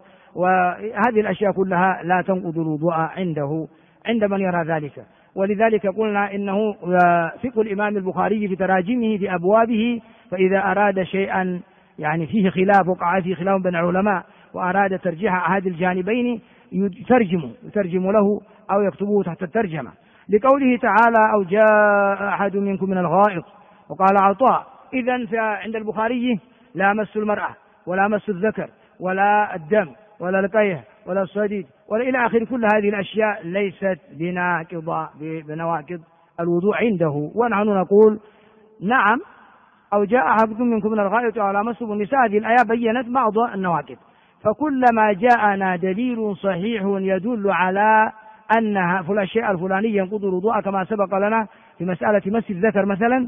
وهذه الأشياء كلها لا تنقض الوضوء عنده عند من يرى ذلك. ولذلك قلنا إنه فقه الإمام البخاري في تراجمه في أبوابه، فإذا أراد شيئا يعني فيه خلاف، وقع فيه خلاف بين العلماء وأراد ترجيح أحد الجانبين يترجم له أو يكتبه تحت الترجمة، لقوله تعالى أو جاء أحد منكم من الغائط، وقال عطاء إذن عند البخاري لا مس المرأة ولا مس الذكر ولا الدم ولا القيح ولا الصديد ولا إلى آخر، كل هذه الأشياء ليست بنواقض الوضوء عنده. ونحن نقول نعم أو جاء أحد منكم من الغائط أو لامستم النساء، هذه الآية بينت بعض النواقض، فكلما جاءنا دليل صحيح يدل على أن الشيء الفلاني ينقض الوضوء كما سبق لنا في مسألة مس الذكر مثلا،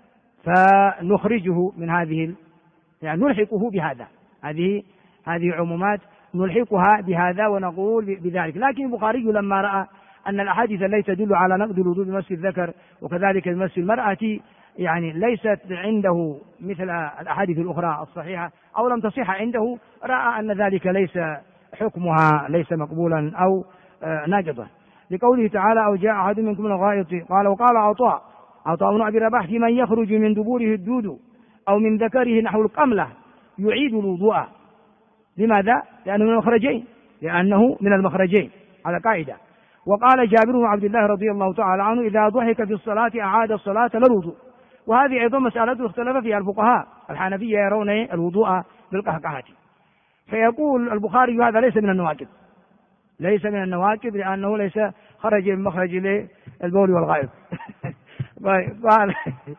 فنخرجه من هذه يعني نلحقه بهذا، هذه عمومات نلحقها بهذا ونقول بذلك. لكن البخاري لما رأى أن الأحاديث التي تدل على نقض الوضوء بمس الذكر وكذلك بمس المرأة يعني ليست عنده مثل الأحاديث الأخرى الصحيحة أو لم تصح عنده، رأى أن ذلك ليس حكمها ليس مقبولا أو ناقضا، لقوله تعالى أو جاء أحد منكم من الغائط. قال وقال عطاء بن أبي رباح في من يخرج من دبوره الدود أو من ذكره نحو القملة يعيد الوضوء. لماذا؟ لأنه من المخرجين على قاعدة. وقال جابر بن عبد الله رضي الله تعالى عنه إذا ضحك في الصلاة أعاد الصلاة للوضوء. وهذه أيضا مسألة اختلف فيها الفقهاء، الحنفية يرون الوضوء بالقهقهة، فيقول البخاري هذا ليس من النواقض لأنه ليس خرج من مخرج البول والغائط. قال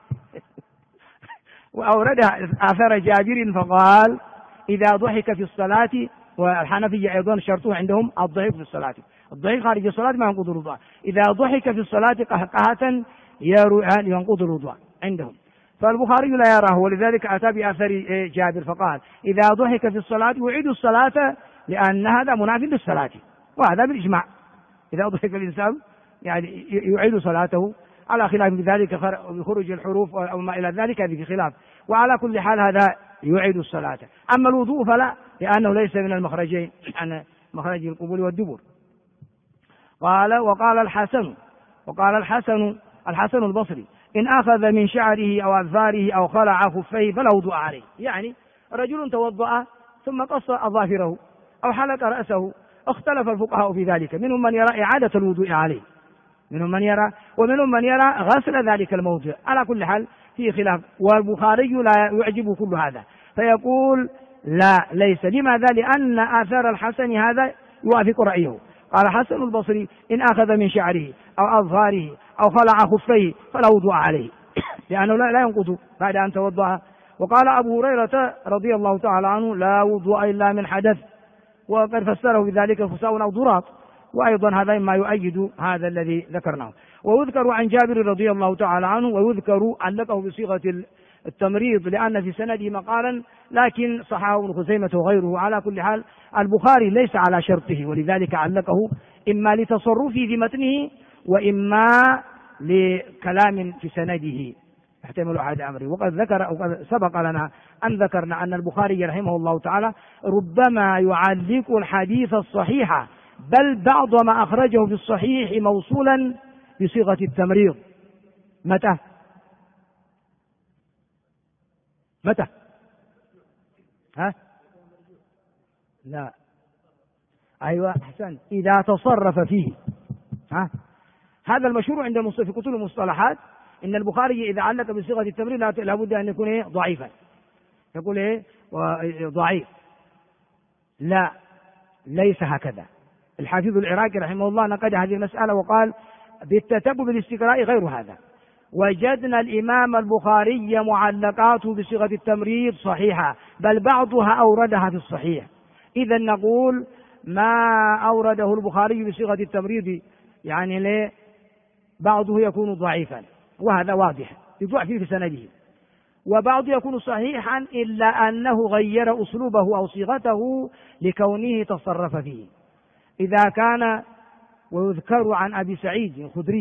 وأورد آثار جابر فقال إذا ضحك في الصلاة، والحنفية أيضا شرطه عندهم الضحك في الصلاة، الضحك خارج الصلاة ما ينقض الوضوء، إذا ضحك في الصلاة قهقهة ينقض الوضوء عندهم، فالبخاري لا يراه، ولذلك أتى بأثر جابر فقال إذا ضحك في الصلاة يعيد الصلاة لأن هذا منافي للصلاة، وهذا بالإجماع، إذا ضحك الإنسان يعني يعيد صلاته، على خلاف ذلك بخروج الحروف أو ما إلى ذلك هذه في خلاف، وعلى كل حال هذا يعيد الصلاة. أما الوضوء فلا، لأنه ليس من المخرجين عن مخرج القبول والدبر. وقال الحسن البصري إن أخذ من شعره أو أظفاره أو خلع خفيه فلا وضوء عليه، يعني رجل توضأ ثم قص أظافره أو حلق رأسه، اختلف الفقهاء في ذلك، منهم من يرى إعادة الوضوء عليه، ومنهم من يرى غسل ذلك الموضع، على كل حال فيه خلاف، والبخاري لا يعجب كل هذا، فيقول لا ليس. لماذا؟ لأن آثار الحسن هذا يوافق رأيه. قال حسن البصري إن أخذ من شعره أو أظفاره أو خلع خفيه فلا وضوء عليه، لأنه لا ينقض بعد أن توضأ. وقال أبو هريرة رضي الله تعالى عنه لا وضوء إلا من حدث، وقد فسره بذلك فساء أو ضراط، وأيضا هذا ما يؤيد هذا الذي ذكرناه. ويذكر عن جابر رضي الله تعالى عنه، ويذكر علقه بصيغة التمريض لأن في سنده مقالا، لكن صححه ابن خزيمة وغيره. على كل حال البخاري ليس على شرطه، ولذلك علقه إما لتصرفه في متنه وإما لكلام في سنده يحتمل أحد أمره. وقد سبق لنا أن ذكرنا أن البخاري رحمه الله تعالى ربما يعلق الحديث الصحيح، بل بعض ما أخرجه في الصحيح موصولا بصيغة التمريض. متى؟ لا، أيوة أحسن، إذا تصرف فيه. هذا المشهور عند في كتب المصطلحات، إن البخاري إذا علق بصيغة التمريض لابد أن يكون ضعيفا، يقول ضعيف. لا، ليس هكذا. الحافظ العراقي رحمه الله نقد هذه المسألة وقال بالتتبع بالاستقراء غير هذا، وجدنا الإمام البخاري معلقاته بصيغة التمريض صحيحة، بل بعضها أوردها في الصحيح. إذا نقول ما أورده البخاري بصيغة التمريض يعني بعضه يكون ضعيفا، وهذا واضح يضعف في سنده، وبعض يكون صحيحا إلا أنه غير أسلوبه أو صيغته لكونه تصرف فيه. إذا كان، ويذكر عن أبي سعيد الخدري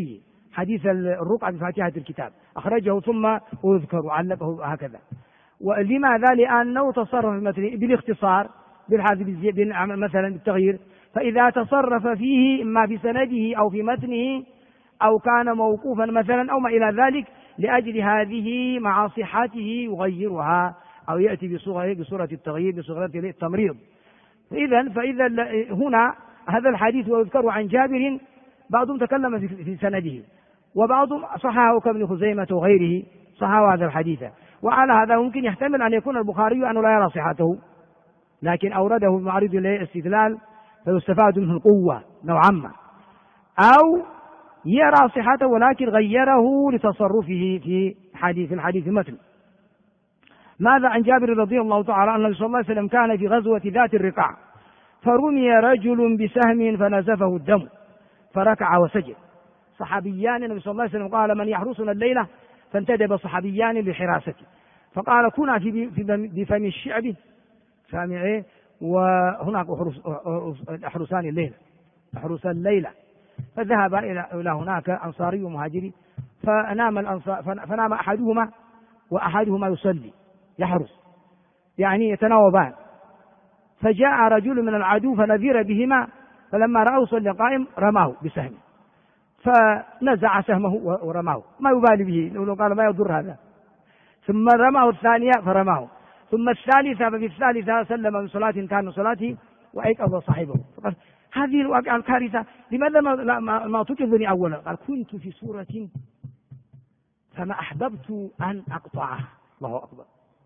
حديث الرقعة بفاتحة الكتاب أخرجه ثم أذكر وعلقه هكذا. ولماذا؟ لأنه تصرف المتن بالاختصار بالحذف مثلا بالتغيير، فإذا تصرف فيه إما في سنده أو في متنه أو كان موقوفا مثلا أو ما إلى ذلك لأجل هذه مع صحته يغيرها أو يأتي بصورة التغيير بصورة التمريض. فإذا هنا هذا الحديث ويذكر عن جابر بعضهم تكلم في سنده وبعضهم صححه كابن خزيمة وغيره صححوا هذا الحديث. وعلى هذا ممكن يحتمل أن يكون البخاري أنه لا يرى صحته لكن أورده بمعرض الاستدلال فيستفاد منه القوة نوعا ما، أو يرى صحته ولكن غيره لتصرفه في الحديث المتن. ماذا عن جابر رضي الله تعالى عنه؟ النبي صلى الله عليه وسلم كان في غزوة ذات الرقاع فرمي رجل بسهم فنزفه الدم فركع وسجد. صحابيان النبي صلى الله عليه وسلم قال من يحرسنا الليلة؟ فانتدب صحابيان لحراسته فقال كنا بفم الشعب فهم ايه، وهناك أحرسان الليلة أحرسان الليلة. فذهب إلى هناك أنصاري ومهاجري فنام أحدهما وأحدهما يصلي يحرس يعني يتناوبان، فجاء رجل من العدو فنذير بهما فلما رأوا صلى قائم رماه بسهم فنزع سهمه ورماه ما يبالي به لأنه قال ما يضر هذا، ثم رماه الثانية فرماه، ثم الثالثة ففي الثالثة سلم من صلاة كان من صلاته وأيقظ صاحبه فقال هذه الواقعة الكارثة لماذا ما تكذني أولا؟ قال كنت في سورة فما أحببت أن أقطعها. الله أكبر.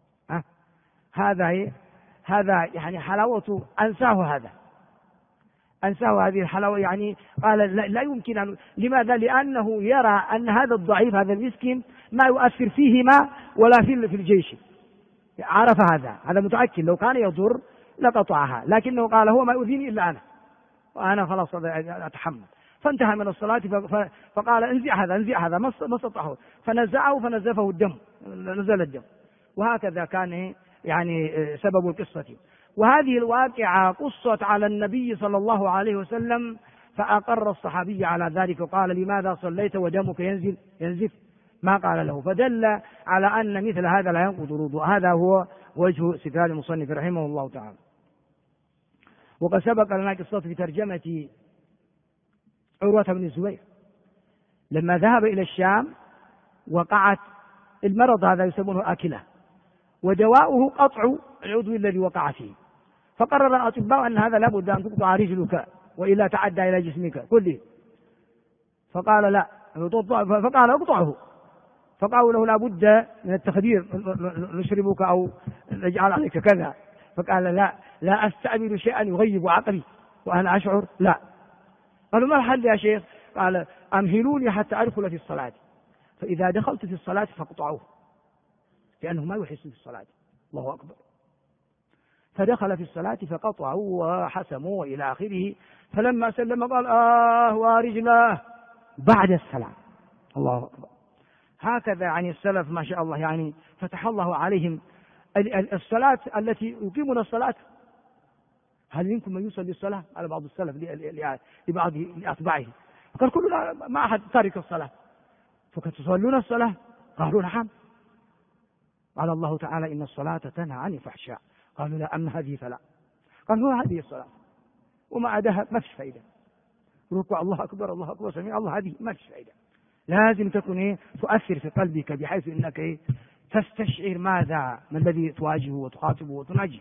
هذا يعني حلاوة أنساه هذه الحلاوة يعني قال لا يمكن أن. لماذا؟ لأنه يرى أن هذا الضعيف هذا المسكين ما يؤثر فيهما ولا في الجيش، عرف هذا متأكد لو كان يضر لقطعها، لكنه قال هو ما يؤذيني إلا أنا وأنا خلاص أتحمل. فانتهى من الصلاة فقال انزع هذا ما استطاعه فنزعه فنزفه الدم نزل الدم. وهكذا كان يعني سبب القصة. وهذه الواقعة قصت على النبي صلى الله عليه وسلم فأقر الصحابي على ذلك وقال لماذا صليت ودمك ينزف ما قال له، فدل على أن مثل هذا لا ينقض الوضوء. هذا هو وجه استدلال المصنف رحمه الله تعالى. وقد سبق لنا قصة في ترجمة عروة بن الزبير لما ذهب إلى الشام وقعت المرض هذا يسمونه آكلة ودواؤه قطع العضو الذي وقع فيه، فقرر الأطباء أن هذا لابد أن تقطع رجلك وإلا تعدى إلى جسمك كله، فقال لا، فقال اقطعه، فقالوا له لابد من التخدير نشربك أو نجعل عليك كذا، فقال لا أستعمل شيئا يغيب عقلي وأنا أشعر لا. قالوا ما الحل يا شيخ؟ قال أمهلوني حتى أدخل في الصلاة، فإذا دخلت في الصلاة فاقطعوه لأنه ما يحس في الصلاة. الله أكبر. فدخل في الصلاة فقطعوا وحسموا وإلى آخره، فلما سلم قال ورجلاه بعد السلام. الله أكبر. هكذا يعني السلف ما شاء الله يعني فتح الله عليهم. الصلاة التي يقيمون الصلاة، هل منكم من يصلي الصلاة؟ على بعض السلف لبعض لأتباعه قال كلنا ما أحد تارك الصلاة، فكنت تصلون الصلاة؟ قالوا نعم. قال الله تعالى إن الصلاة تنهى عن الفحشاء، قالوا لا أما هذه فلا، قالوا هذه الصلاة وما عداها ما فيش فائدة، ركوع الله أكبر سميع الله هذه ما فيش فائدة، لازم تكون تؤثر في قلبك بحيث إنك تستشعر ما الذي تواجهه وتخاطبه وتناجيه.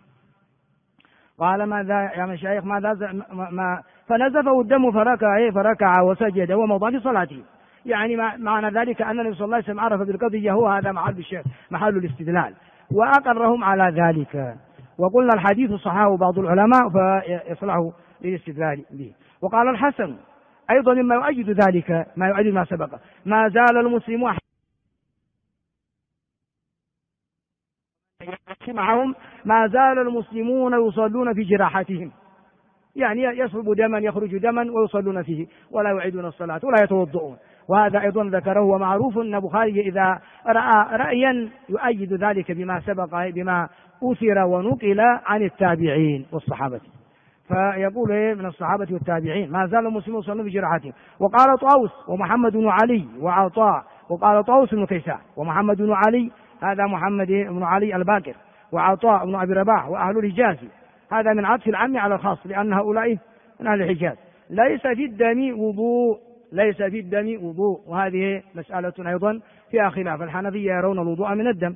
قال ماذا يا مشايخ ما فنزفه الدم فركع وسجد ومضى في صلاته. يعني معنى ذلك أن النبي صلى الله عليه وسلم عرف بالقضية، هو هذا محل الاستدلال وأقرهم على ذلك. وقلنا الحديث صححه بعض العلماء فيصلح للاستدلال به. وقال الحسن أيضا مما يؤيد ذلك ما يؤيد ما سبق، ما زال المسلمون معهم ما زال المسلمون يصلون في جراحتهم، يعني يصب دما يخرج دما ويصلون فيه ولا يعيدون الصلاة ولا يتوضؤون. وهذا أيضا ذكره، ومعروف أن البخاري إذا رأى رأيا يؤيد ذلك بما سبق بما أثر ونقل عن التابعين والصحابة. فيقول من الصحابة والتابعين ما زال المسلمون يصلون بجراحتهم. وقال طاووس ومحمد بن علي وعطاء، وقال طاووس بن كيسان ومحمد بن علي، هذا محمد بن علي الباكر، وعطاء بن أبي رباح وأهل الحجاز، هذا من عطف العام على الخاص لأن هؤلاء من أهل الحجاز. ليس في الدم وضوء، ليس في الدم وضوء، وهذه مسألة أيضا فيها خلاف، الحنفية يرون الوضوء من الدم.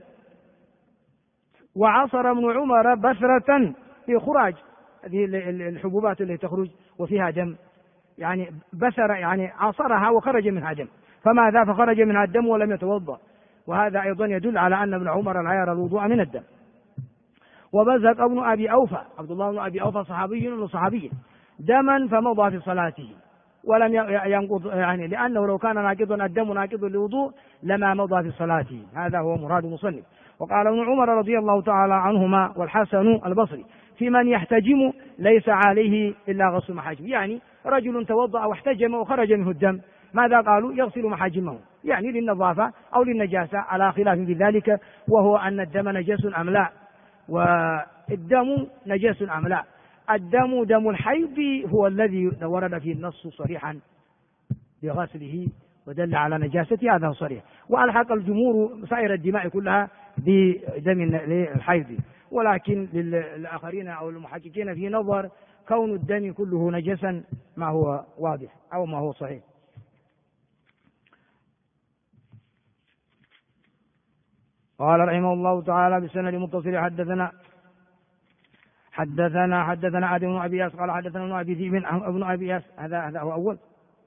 وعصر ابن عمر بثرة في خراج، هذه الحبوبات التي تخرج وفيها دم، يعني بثر يعني عصرها وخرج منها دم، فماذا فخرج منها الدم ولم يتوضأ، وهذا أيضا يدل على أن ابن عمر لا يرى الوضوء من الدم. وبزق ابن أبي أوفى، عبد الله بن أبي أوفى صحابي من الصحابيين، دما فمضى في صلاته ولم ينقض، يعني لأنه لو كان ناقضا الدم ناقض للوضوء لما مضى في صلاته، هذا هو مراد المصنف. وقال ابن عمر رضي الله تعالى عنهما والحسن البصري في من يحتجم ليس عليه إلا غسل محاجم، يعني رجل توضأ واحتجم وخرج منه الدم، ماذا قالوا؟ يغسل محاجمه، يعني للنظافة أو للنجاسة، على خلاف في ذلك، وهو أن الدم نجس أم لا، والدم نجس أم لا. الدم دم الحيض هو الذي ورد فيه النص صريحا بغسله ودل على نجاسته، هذا صريح. وألحق الجمهور سائر الدماء كلها بدم الحيض، ولكن للآخرين أو المحققين في نظر كون الدم كله نجسا ما هو واضح أو ما هو صحيح. قال رحمه الله تعالى بالسند المتصل حدثنا آدم بن أبي إياس قال حدثنا ابن أبي ذئب ابن أبي إياس، هذا هو أول.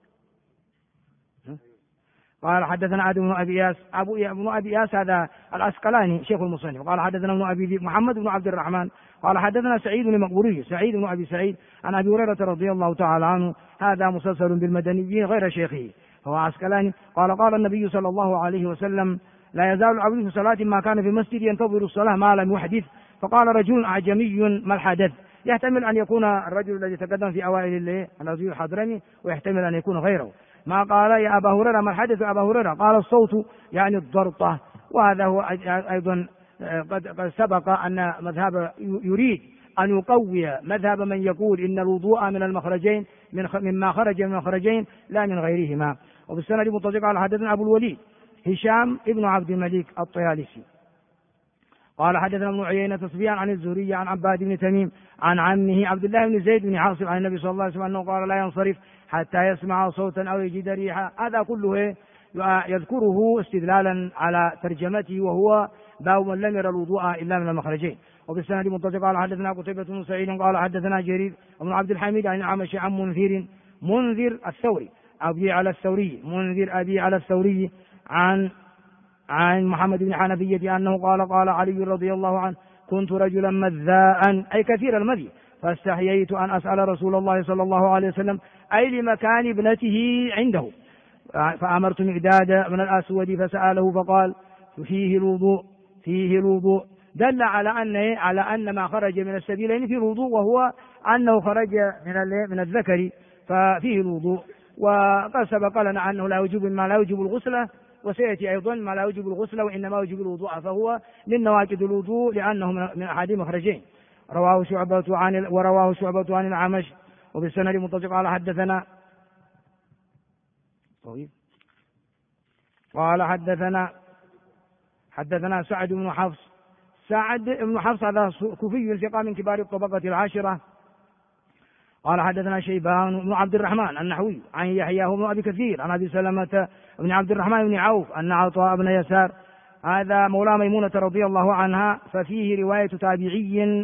قال حدثنا آدم بن أبي إياس ابن أبي إياس هذا العسقلاني شيخ المصنف. قال حدثنا ابن أبي ذئب محمد بن عبد الرحمن قال حدثنا سعيد المقبوري سعيد بن أبي سعيد عن أبي هريرة رضي الله تعالى عنه، هذا مسلسل بالمدنيين غير شيخه، هو عسقلاني. قال النبي صلى الله عليه وسلم لا يزال العبد في صلاة ما كان في المسجد ينتظر الصلاة ما لم يحدث. فقال رجل أعجمي ما الحدث؟ يحتمل أن يكون الرجل الذي تقدم في أوائل الرجل الحضرمي، ويحتمل أن يكون غيره. ما قال يا أبا هريرة ما الحدث أبا هريرة؟ قال الصوت يعني الضرطة. وهذا هو أيضا قد سبق أن مذهب يريد أن يقوي مذهب من يقول إن الوضوء من المخرجين مما خرج من المخرجين لا من غيرهما. وبالسند المتصل قال حدثنا أبو الوليد هشام ابن عبد الملك الطيالسي قال حدثنا ابن عيينة سفيان عن الزهري عن عباد بن تميم عن عمه عبد الله بن زيد بن عاصم عن النبي صلى الله عليه وسلم أنه قال لا ينصرف حتى يسمع صوتا أو يجد ريحا. هذا كله يذكره استدلالا على ترجمته، وهو باب من لم ير الوضوء إلا من المخرجين. وبالسند المتصل قال حدثنا قتيبة بن سعيد قال حدثنا جرير بن عبد الحميد عن الأعمش عن منذر الثوري أبي على الثوري عن محمد بن حنفية أنه قال علي رضي الله عنه كنت رجلا مذاء أي كثير المذي، فاستحييت أن أسأل رسول الله صلى الله عليه وسلم أي لمكان ابنته عنده، فأمرت مقداد من الأسود فسأله فقال فيه الوضوء دل على أن ما خرج من السبيلين فيه الوضوء، وهو أنه خرج من الذكر ففيه الوضوء. وقد سبق لنا أنه لا يوجب ما لا يوجب الغسل، وسيأتي أيضا ما لا يوجب الغسل وإنما يوجب الوضوء، فهو من نواقض الوضوء لأنه من أحد مخرجين. ورواه شعبة عن الأعمش. وبالسند المتصل قال حدثنا سعد بن حفص هذا كوفي ثقة من كبار الطبقة العاشرة. قال حدثنا شيبان بن عبد الرحمن النحوي عن يحيى بن أبي كثير عن أبي سلمة بن عبد الرحمن بن عوف أن عطاء بن يسار هذا مولى ميمونة رضي الله عنها، ففيه رواية تابعي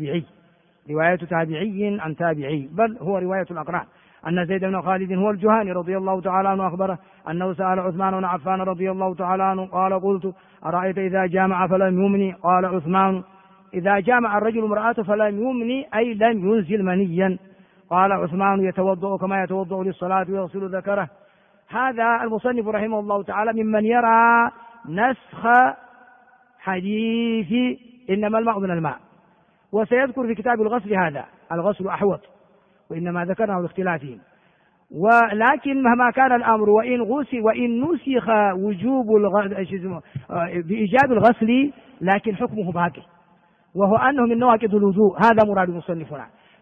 عن تابعي بل هو رواية الأقران، أن زيد بن خالد هو الجهاني رضي الله تعالى عنه أخبره أنه سأل عثمان بن عفان رضي الله تعالى عنه قال قلت أرأيت إذا جامع فلم يمني؟ قال عثمان إذا جامع الرجل امرأته فلم يمني أي لم ينزل منيا. قال عثمان يتوضأ كما يتوضأ للصلاة ويغسل ذكره. هذا المصنف رحمه الله تعالى ممن يرى نسخ حديث إنما الماء من الماء، وسيذكر في كتاب الغسل هذا الغسل أحوط، وإنما ذكرناه لاختلافهم. ولكن مهما كان الأمر وإن نسخ وجوب بإيجاب الغسل، لكن حكمه باقي، وهو أنه من نواقض الوضوء، هذا مراد مصنفنا.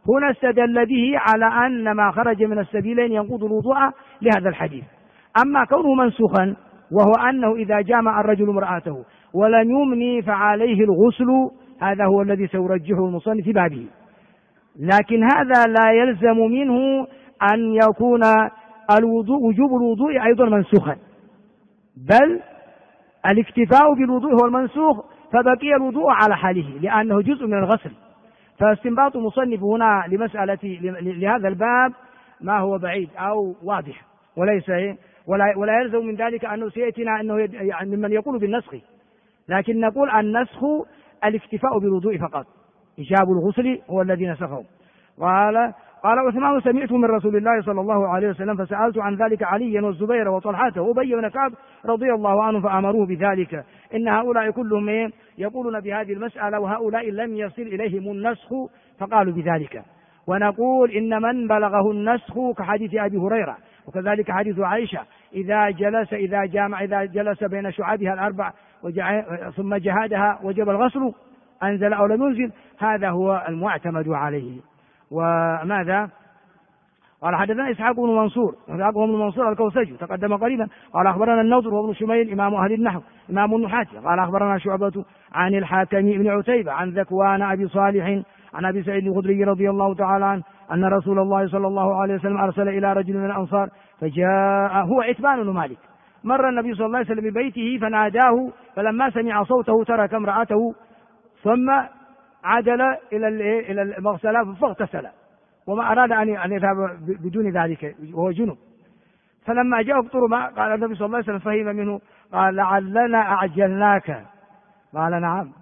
هنا استدل به على أن ما خرج من السبيلين ينقض الوضوء لهذا الحديث. أما كونه منسوخا وهو أنه إذا جامع الرجل امرأته ولم يمني فعليه الغسل، هذا هو الذي سيرجحه المصنف في بابه، لكن هذا لا يلزم منه أن يكون وجوب الوضوء أيضا منسوخا، بل الاكتفاء بالوضوء هو المنسوخ، فبقي الوضوء على حاله لأنه جزء من الغسل. فاستنباط المصنف هنا لهذا الباب ما هو بعيد أو واضح، وليس ولا يلزم من ذلك أنه سيأتينا أنه يعني ممن يقول بالنسخ، لكن نقول النسخ الاكتفاء بالوضوء فقط، إيجاب الغسل هو الذي نسخه. قال عثمان سمعت من رسول الله صلى الله عليه وسلم فسألت عن ذلك عليا والزبير وطلحة وأبي بن كعب رضي الله عنهم فأمروه بذلك. إن هؤلاء كلهم يقولون بهذه المسألة، وهؤلاء لم يصل إليهم النسخ فقالوا بذلك. ونقول إن من بلغه النسخ كحديث أبي هريرة، وكذلك حديث عائشة إذا جلس بين شعابها الأربع ثم جهادها وجب الغسل أنزل أو لم ينزل، هذا هو المعتمد عليه. وماذا قال؟ حدثنا إسحاق بن منصور الكوسجي تقدم قريبا قال أخبرنا النضر وابن شميل إمام أهل النحو إمام النحاة قال أخبرنا شعبة عن الحاكم بن عتيبة عن ذكوان أبي صالح عن أبي سعيد الخدري رضي الله تعالى عنه أن رسول الله صلى الله عليه وسلم أرسل إلى رجل من الأنصار فجاء، هو عتبان بن مالك، مر النبي صلى الله عليه وسلم ببيته فناداه، فلما سمع صوته ترك امرأته ثم عدل إلى المغسلة فاغتسل، وما أراد أن يذهب بدون ذلك وهو جنب. فلما جاء اقترب قال النبي صلى الله عليه وسلم فهم منه قال لعلنا أعجلناك، قال نعم.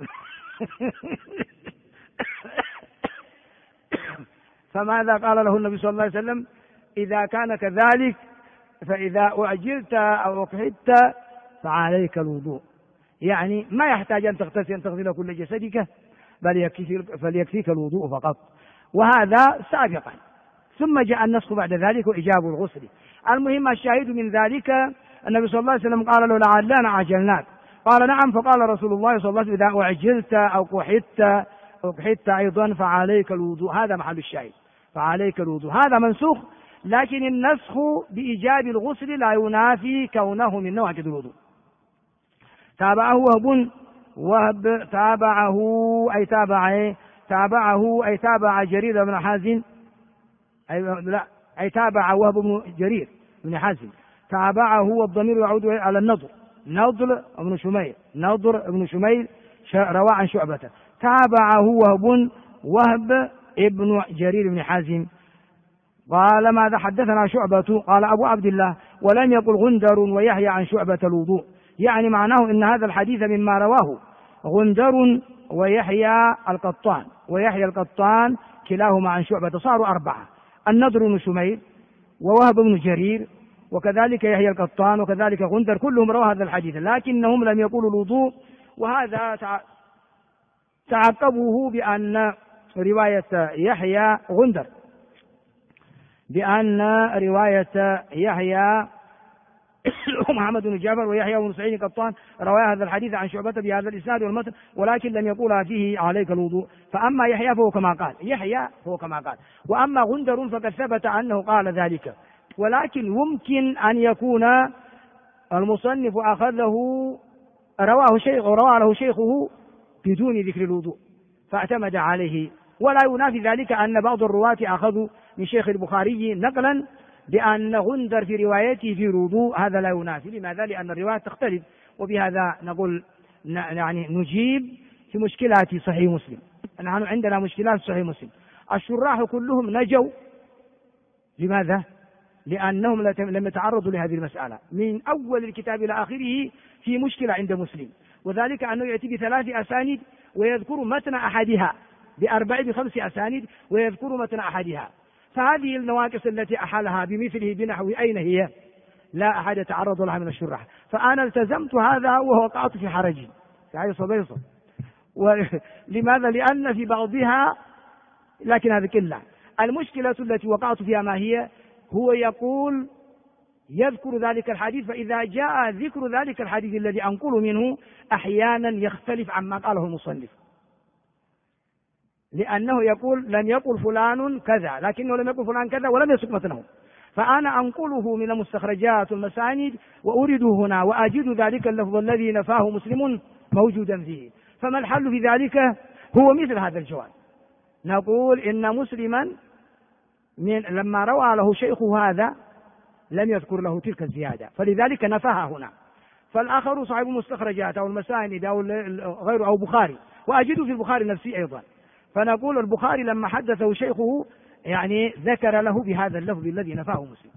فماذا قال له النبي صلى الله عليه وسلم؟ إذا كان كذلك فإذا أعجلت أو أقحدت فعليك الوضوء، يعني ما يحتاج أن تغسل كل جسدك، بل فليكفيك الوضوء فقط، وهذا سابقا. ثم جاء النسخ بعد ذلك وإجاب الغسل. المهم الشاهد من ذلك النبي صلى الله عليه وسلم قال له لعلنا عجلناك، قال نعم، فقال رسول الله صلى الله عليه وسلم إذا أعجلت أو أقحدت أيضا فعليك الوضوء، هذا محل الشاهد، فعليك الوضوء. هذا منسوخ، لكن النسخ بإيجاب الغسل لا ينافي كونه من نواقض الوضوء. تابعه وهب تابع جرير بن حازم، تابع وهب بن جرير بن حازم، تابعه والضمير يعود على نضر بن شميل روى عن شعبة، تابعه وهب ابن جرير بن حازم. قال ماذا حدثنا شعبة قال أبو عبد الله ولم يقل غندر ويحيى عن شعبة الوضوء، يعني معناه إن هذا الحديث مما رواه غندر ويحيى القطان كلاهما عن شعبة، صاروا 4، النضر بن شميل ووهب بن جرير وكذلك يحيى القطان وكذلك غندر، كلهم رواه هذا الحديث، لكنهم لم يقولوا الوضوء. وهذا تعقبوه بأن رواية يحيى غندر، بأن رواية يحيى محمد بن جعفر ويحيى بن سعيد القطان رواية هذا الحديث عن شعبة بهذا الإسناد والمتن، ولكن لم يقولها فيه عليك الوضوء. فأما يحيى فهو كما قال، وأما غندر فقد ثبت أنه قال ذلك، ولكن يمكن أن يكون المصنف روى له شيخه بدون ذكر الوضوء فاعتمد عليه، ولا ينافي ذلك أن بعض الرواة أخذوا من شيخ البخاري نقلا بأن غندر في روايته في الوضوء، هذا لا ينافي. لماذا؟ لأن الروايات تختلف. وبهذا نقول يعني نجيب في مشكلات صحيح مسلم. نحن عندنا مشكلات صحيح مسلم، الشراح كلهم نجوا. لماذا؟ لأنهم لم يتعرضوا لهذه المسألة من أول الكتاب إلى آخره في مشكلة عند مسلم، وذلك أنه يأتي ب3 أسانيد ويذكر متن أحدها، ب5 أسانيد ويذكر متن أحدها. فهذه النواقص التي أحالها بمثله بنحو أين هي؟ لا أحد يتعرض لها من الشراح. فأنا التزمت هذا ووقعت في حرجي بيصة. لماذا؟ لأن في بعضها، لكن هذه كلها المشكلة التي وقعت فيها ما هي؟ هو يقول يذكر ذلك الحديث، فإذا جاء ذكر ذلك الحديث الذي أنقل منه أحيانا يختلف عما قاله المصنف. لأنه يقول لم يقل فلان كذا، لكنه لم يقل فلان كذا ولم يسق متنه، فأنا أنقله من المستخرجات والمسانيد وأريده هنا وأجد ذلك اللفظ الذي نفاه مسلم موجودا فيه. فما الحل في ذلك؟ هو مثل هذا الجواب، نقول إن مسلما لما روى له شيخه هذا لم يذكر له تلك الزيادة، فلذلك نفاها هنا. فالآخر صاحب المستخرجات أو المسانيد أو غيره أو بخاري، وأجد في البخاري نفسي أيضا، فنقول البخاري لما حدثه شيخه يعني ذكر له بهذا اللفظ الذي نفاه مسلم.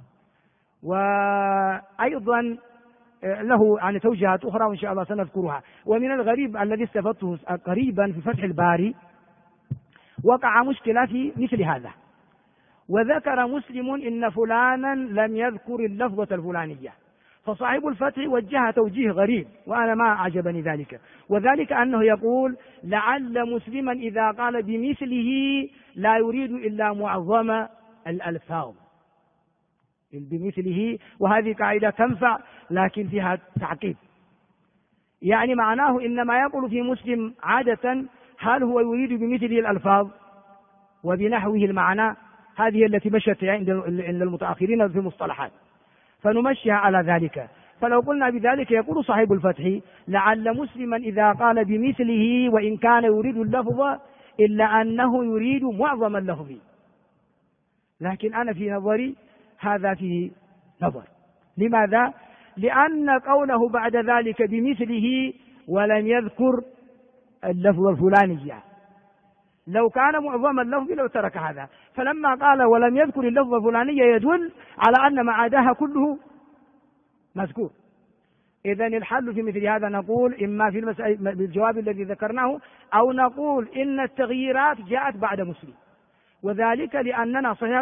وأيضا له يعني توجيهات أخرى وإن شاء الله سنذكرها. ومن الغريب الذي استفدته قريبا في فتح الباري وقع مشكلة في مثل هذا، وذكر مسلم إن فلانا لم يذكر اللفظة الفلانية، فصاحب الفتح وجه توجيه غريب وأنا ما أعجبني ذلك، وذلك أنه يقول لعل مسلما إذا قال بمثله لا يريد إلا معظم الألفاظ بمثله، وهذه قاعدة تنفع لكن فيها تعقيد، يعني معناه إنما يقول في مسلم عادة هل هو يريد بمثله الألفاظ وبنحوه المعنى، هذه التي مشت عند المتأخرين في المصطلحات، فنمشيها على ذلك. فلو قلنا بذلك يقول صاحب الفتح لعل مسلما إذا قال بمثله وإن كان يريد اللفظ إلا أنه يريد معظم اللفظ، لكن أنا في نظري هذا فيه نظر. لماذا؟ لأن قوله بعد ذلك بمثله ولم يذكر اللفظ الفلاني، لو كان معظم اللفظ لو ترك هذا، فلما قال ولم يذكر اللفظ الفلاني يدل على أن ما عداها كله مذكور. إذن الحل في مثل هذا نقول إما في بالجواب الذي ذكرناه، أو نقول إن التغييرات جاءت بعد مسلم، وذلك لأننا صحيح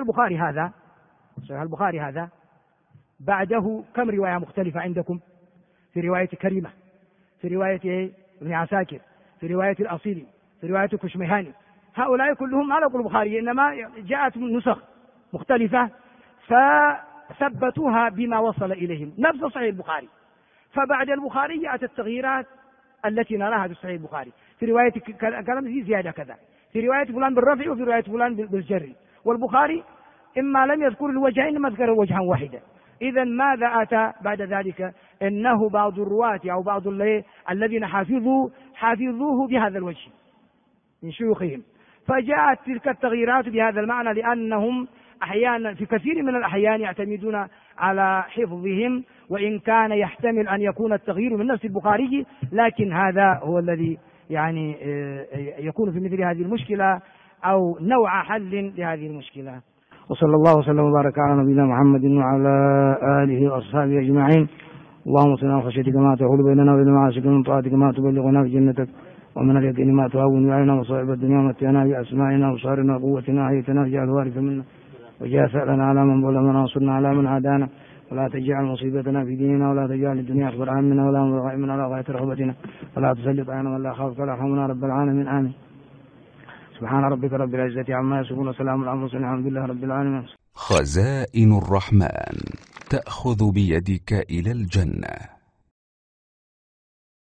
البخاري هذا بعده كم رواية مختلفة عندكم؟ في رواية كريمة، في رواية ابن عساكر، في رواية الأصيلي، في رواية كشميهاني، هؤلاء كلهم ما نقول البخاري، إنما جاءت من نسخ مختلفة فثبتوها بما وصل إليهم نفس صحيح البخاري. فبعد البخاري جاءت التغييرات التي نراها في صحيح البخاري، في رواية كلام في زيادة كذا، في رواية فلان بالرفع وفي رواية فلان بالجر، والبخاري إما لم يذكر الوجهين إنما ذكر وجها واحدا. إذا ماذا أتى بعد ذلك؟ إنه بعض الرواة أو بعض الذين حافظوه بهذا الوجه من شيوخهم، فجاءت تلك التغييرات بهذا المعنى، لأنهم أحيانا في كثير من الأحيان يعتمدون على حفظهم، وإن كان يحتمل أن يكون التغيير من نفس البخاري، لكن هذا هو الذي يعني يكون في مثل هذه المشكلة أو نوع حل لهذه المشكلة. وصلى الله وسلم وبارك على نبينا محمد وعلى آله وأصحابه أجمعين. اللهم صل على خشيتك ما تحول بيننا وبين معاصيك، ومن طاعتك ما تبلغنا في جنتك، ومن اليقين ما تهون علينا مصائب الدنيا، ومتعنا بأسماعنا وأبصارنا وقوتنا أحييتنا واجعل الوارث منا، واجعل ثأرنا على من ظلمنا وانصرنا على من عادانا، ولا تجعل مصيبتنا في ديننا، ولا تجعل الدنيا أكبر همنا ولا مبلغ علمنا ولا غاية رغبتنا، ولا تسلط علينا من لا يخافك ولا يرحمنا رب العالمين. آمين. سبحان ربك رب العزة عما يصفون وسلام على المرسلين الحمد لله رب العالمين. خزائن الرحمن تأخذ بيدك إلى الجنة.